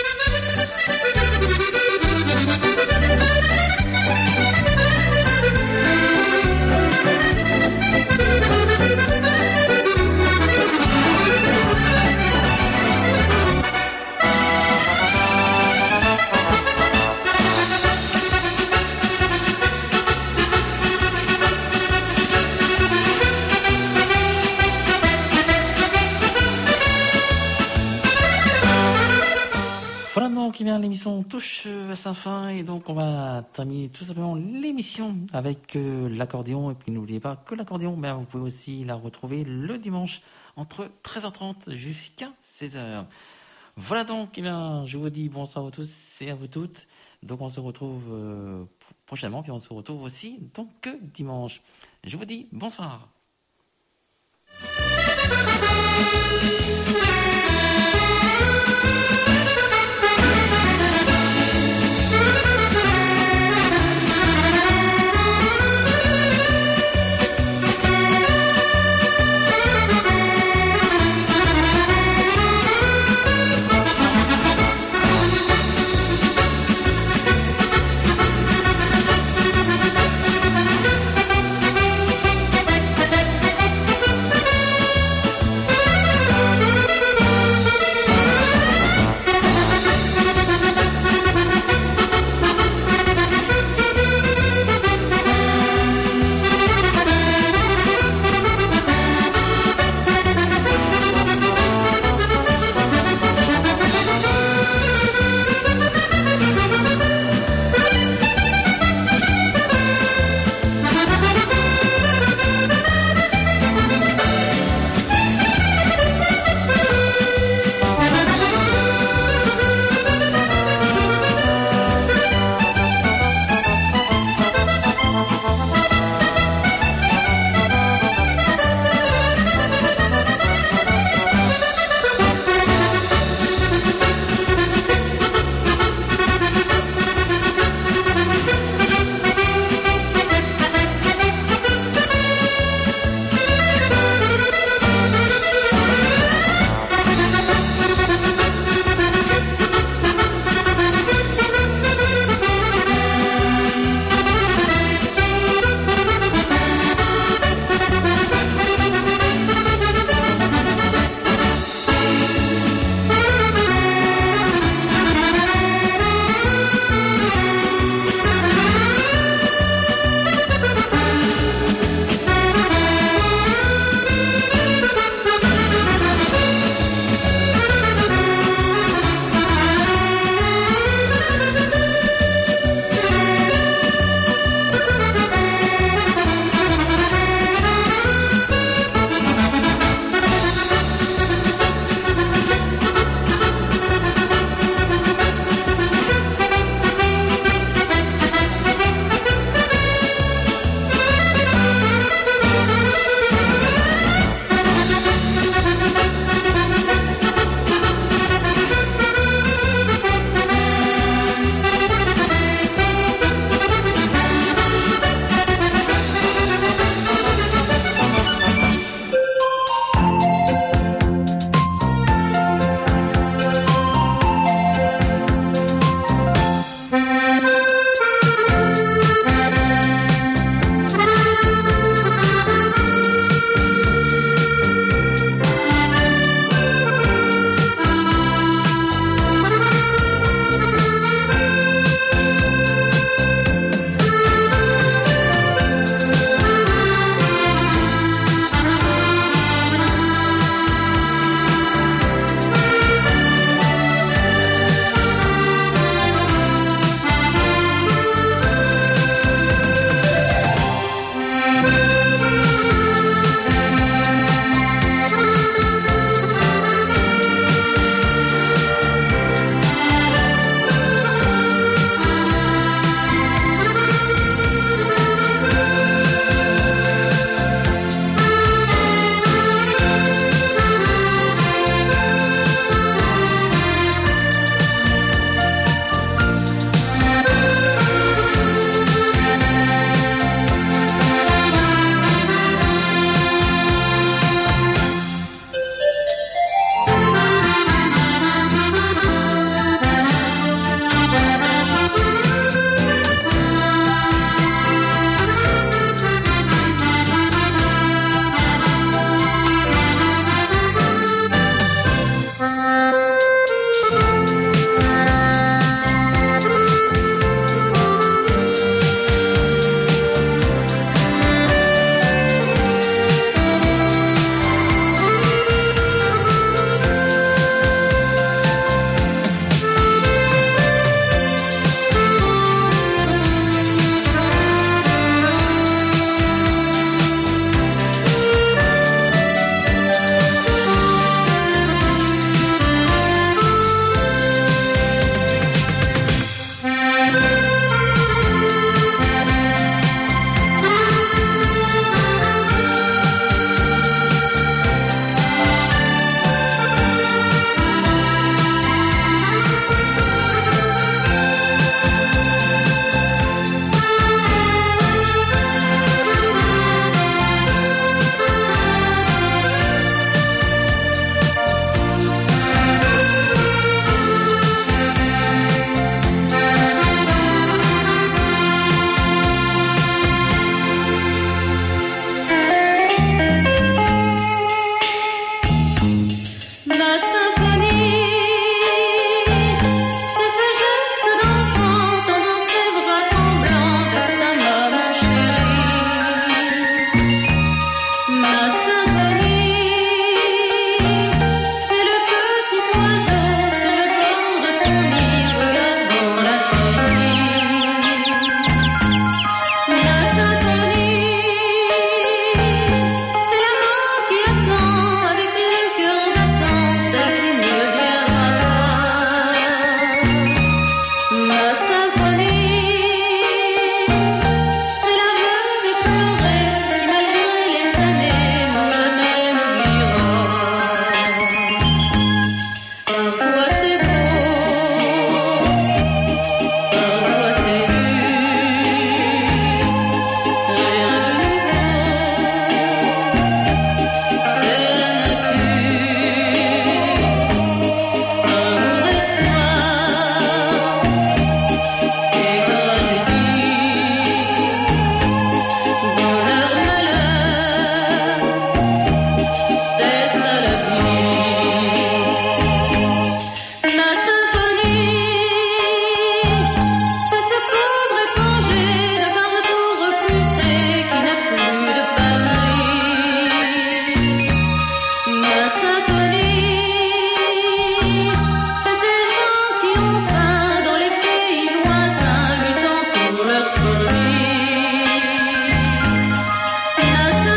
Voilà donc, eh bien, l'émission touche à sa fin et donc on va terminer tout simplement l'émission avec euh, l'accordéon. Et puis n'oubliez pas que l'accordéon, ben, vous pouvez aussi la retrouver le dimanche entre treize heures trente jusqu'à seize heures. Voilà donc, eh bien, je vous dis bonsoir à tous et à vous toutes. Donc on se retrouve euh, prochainement, puis on se retrouve aussi donc dimanche. Je vous dis bonsoir.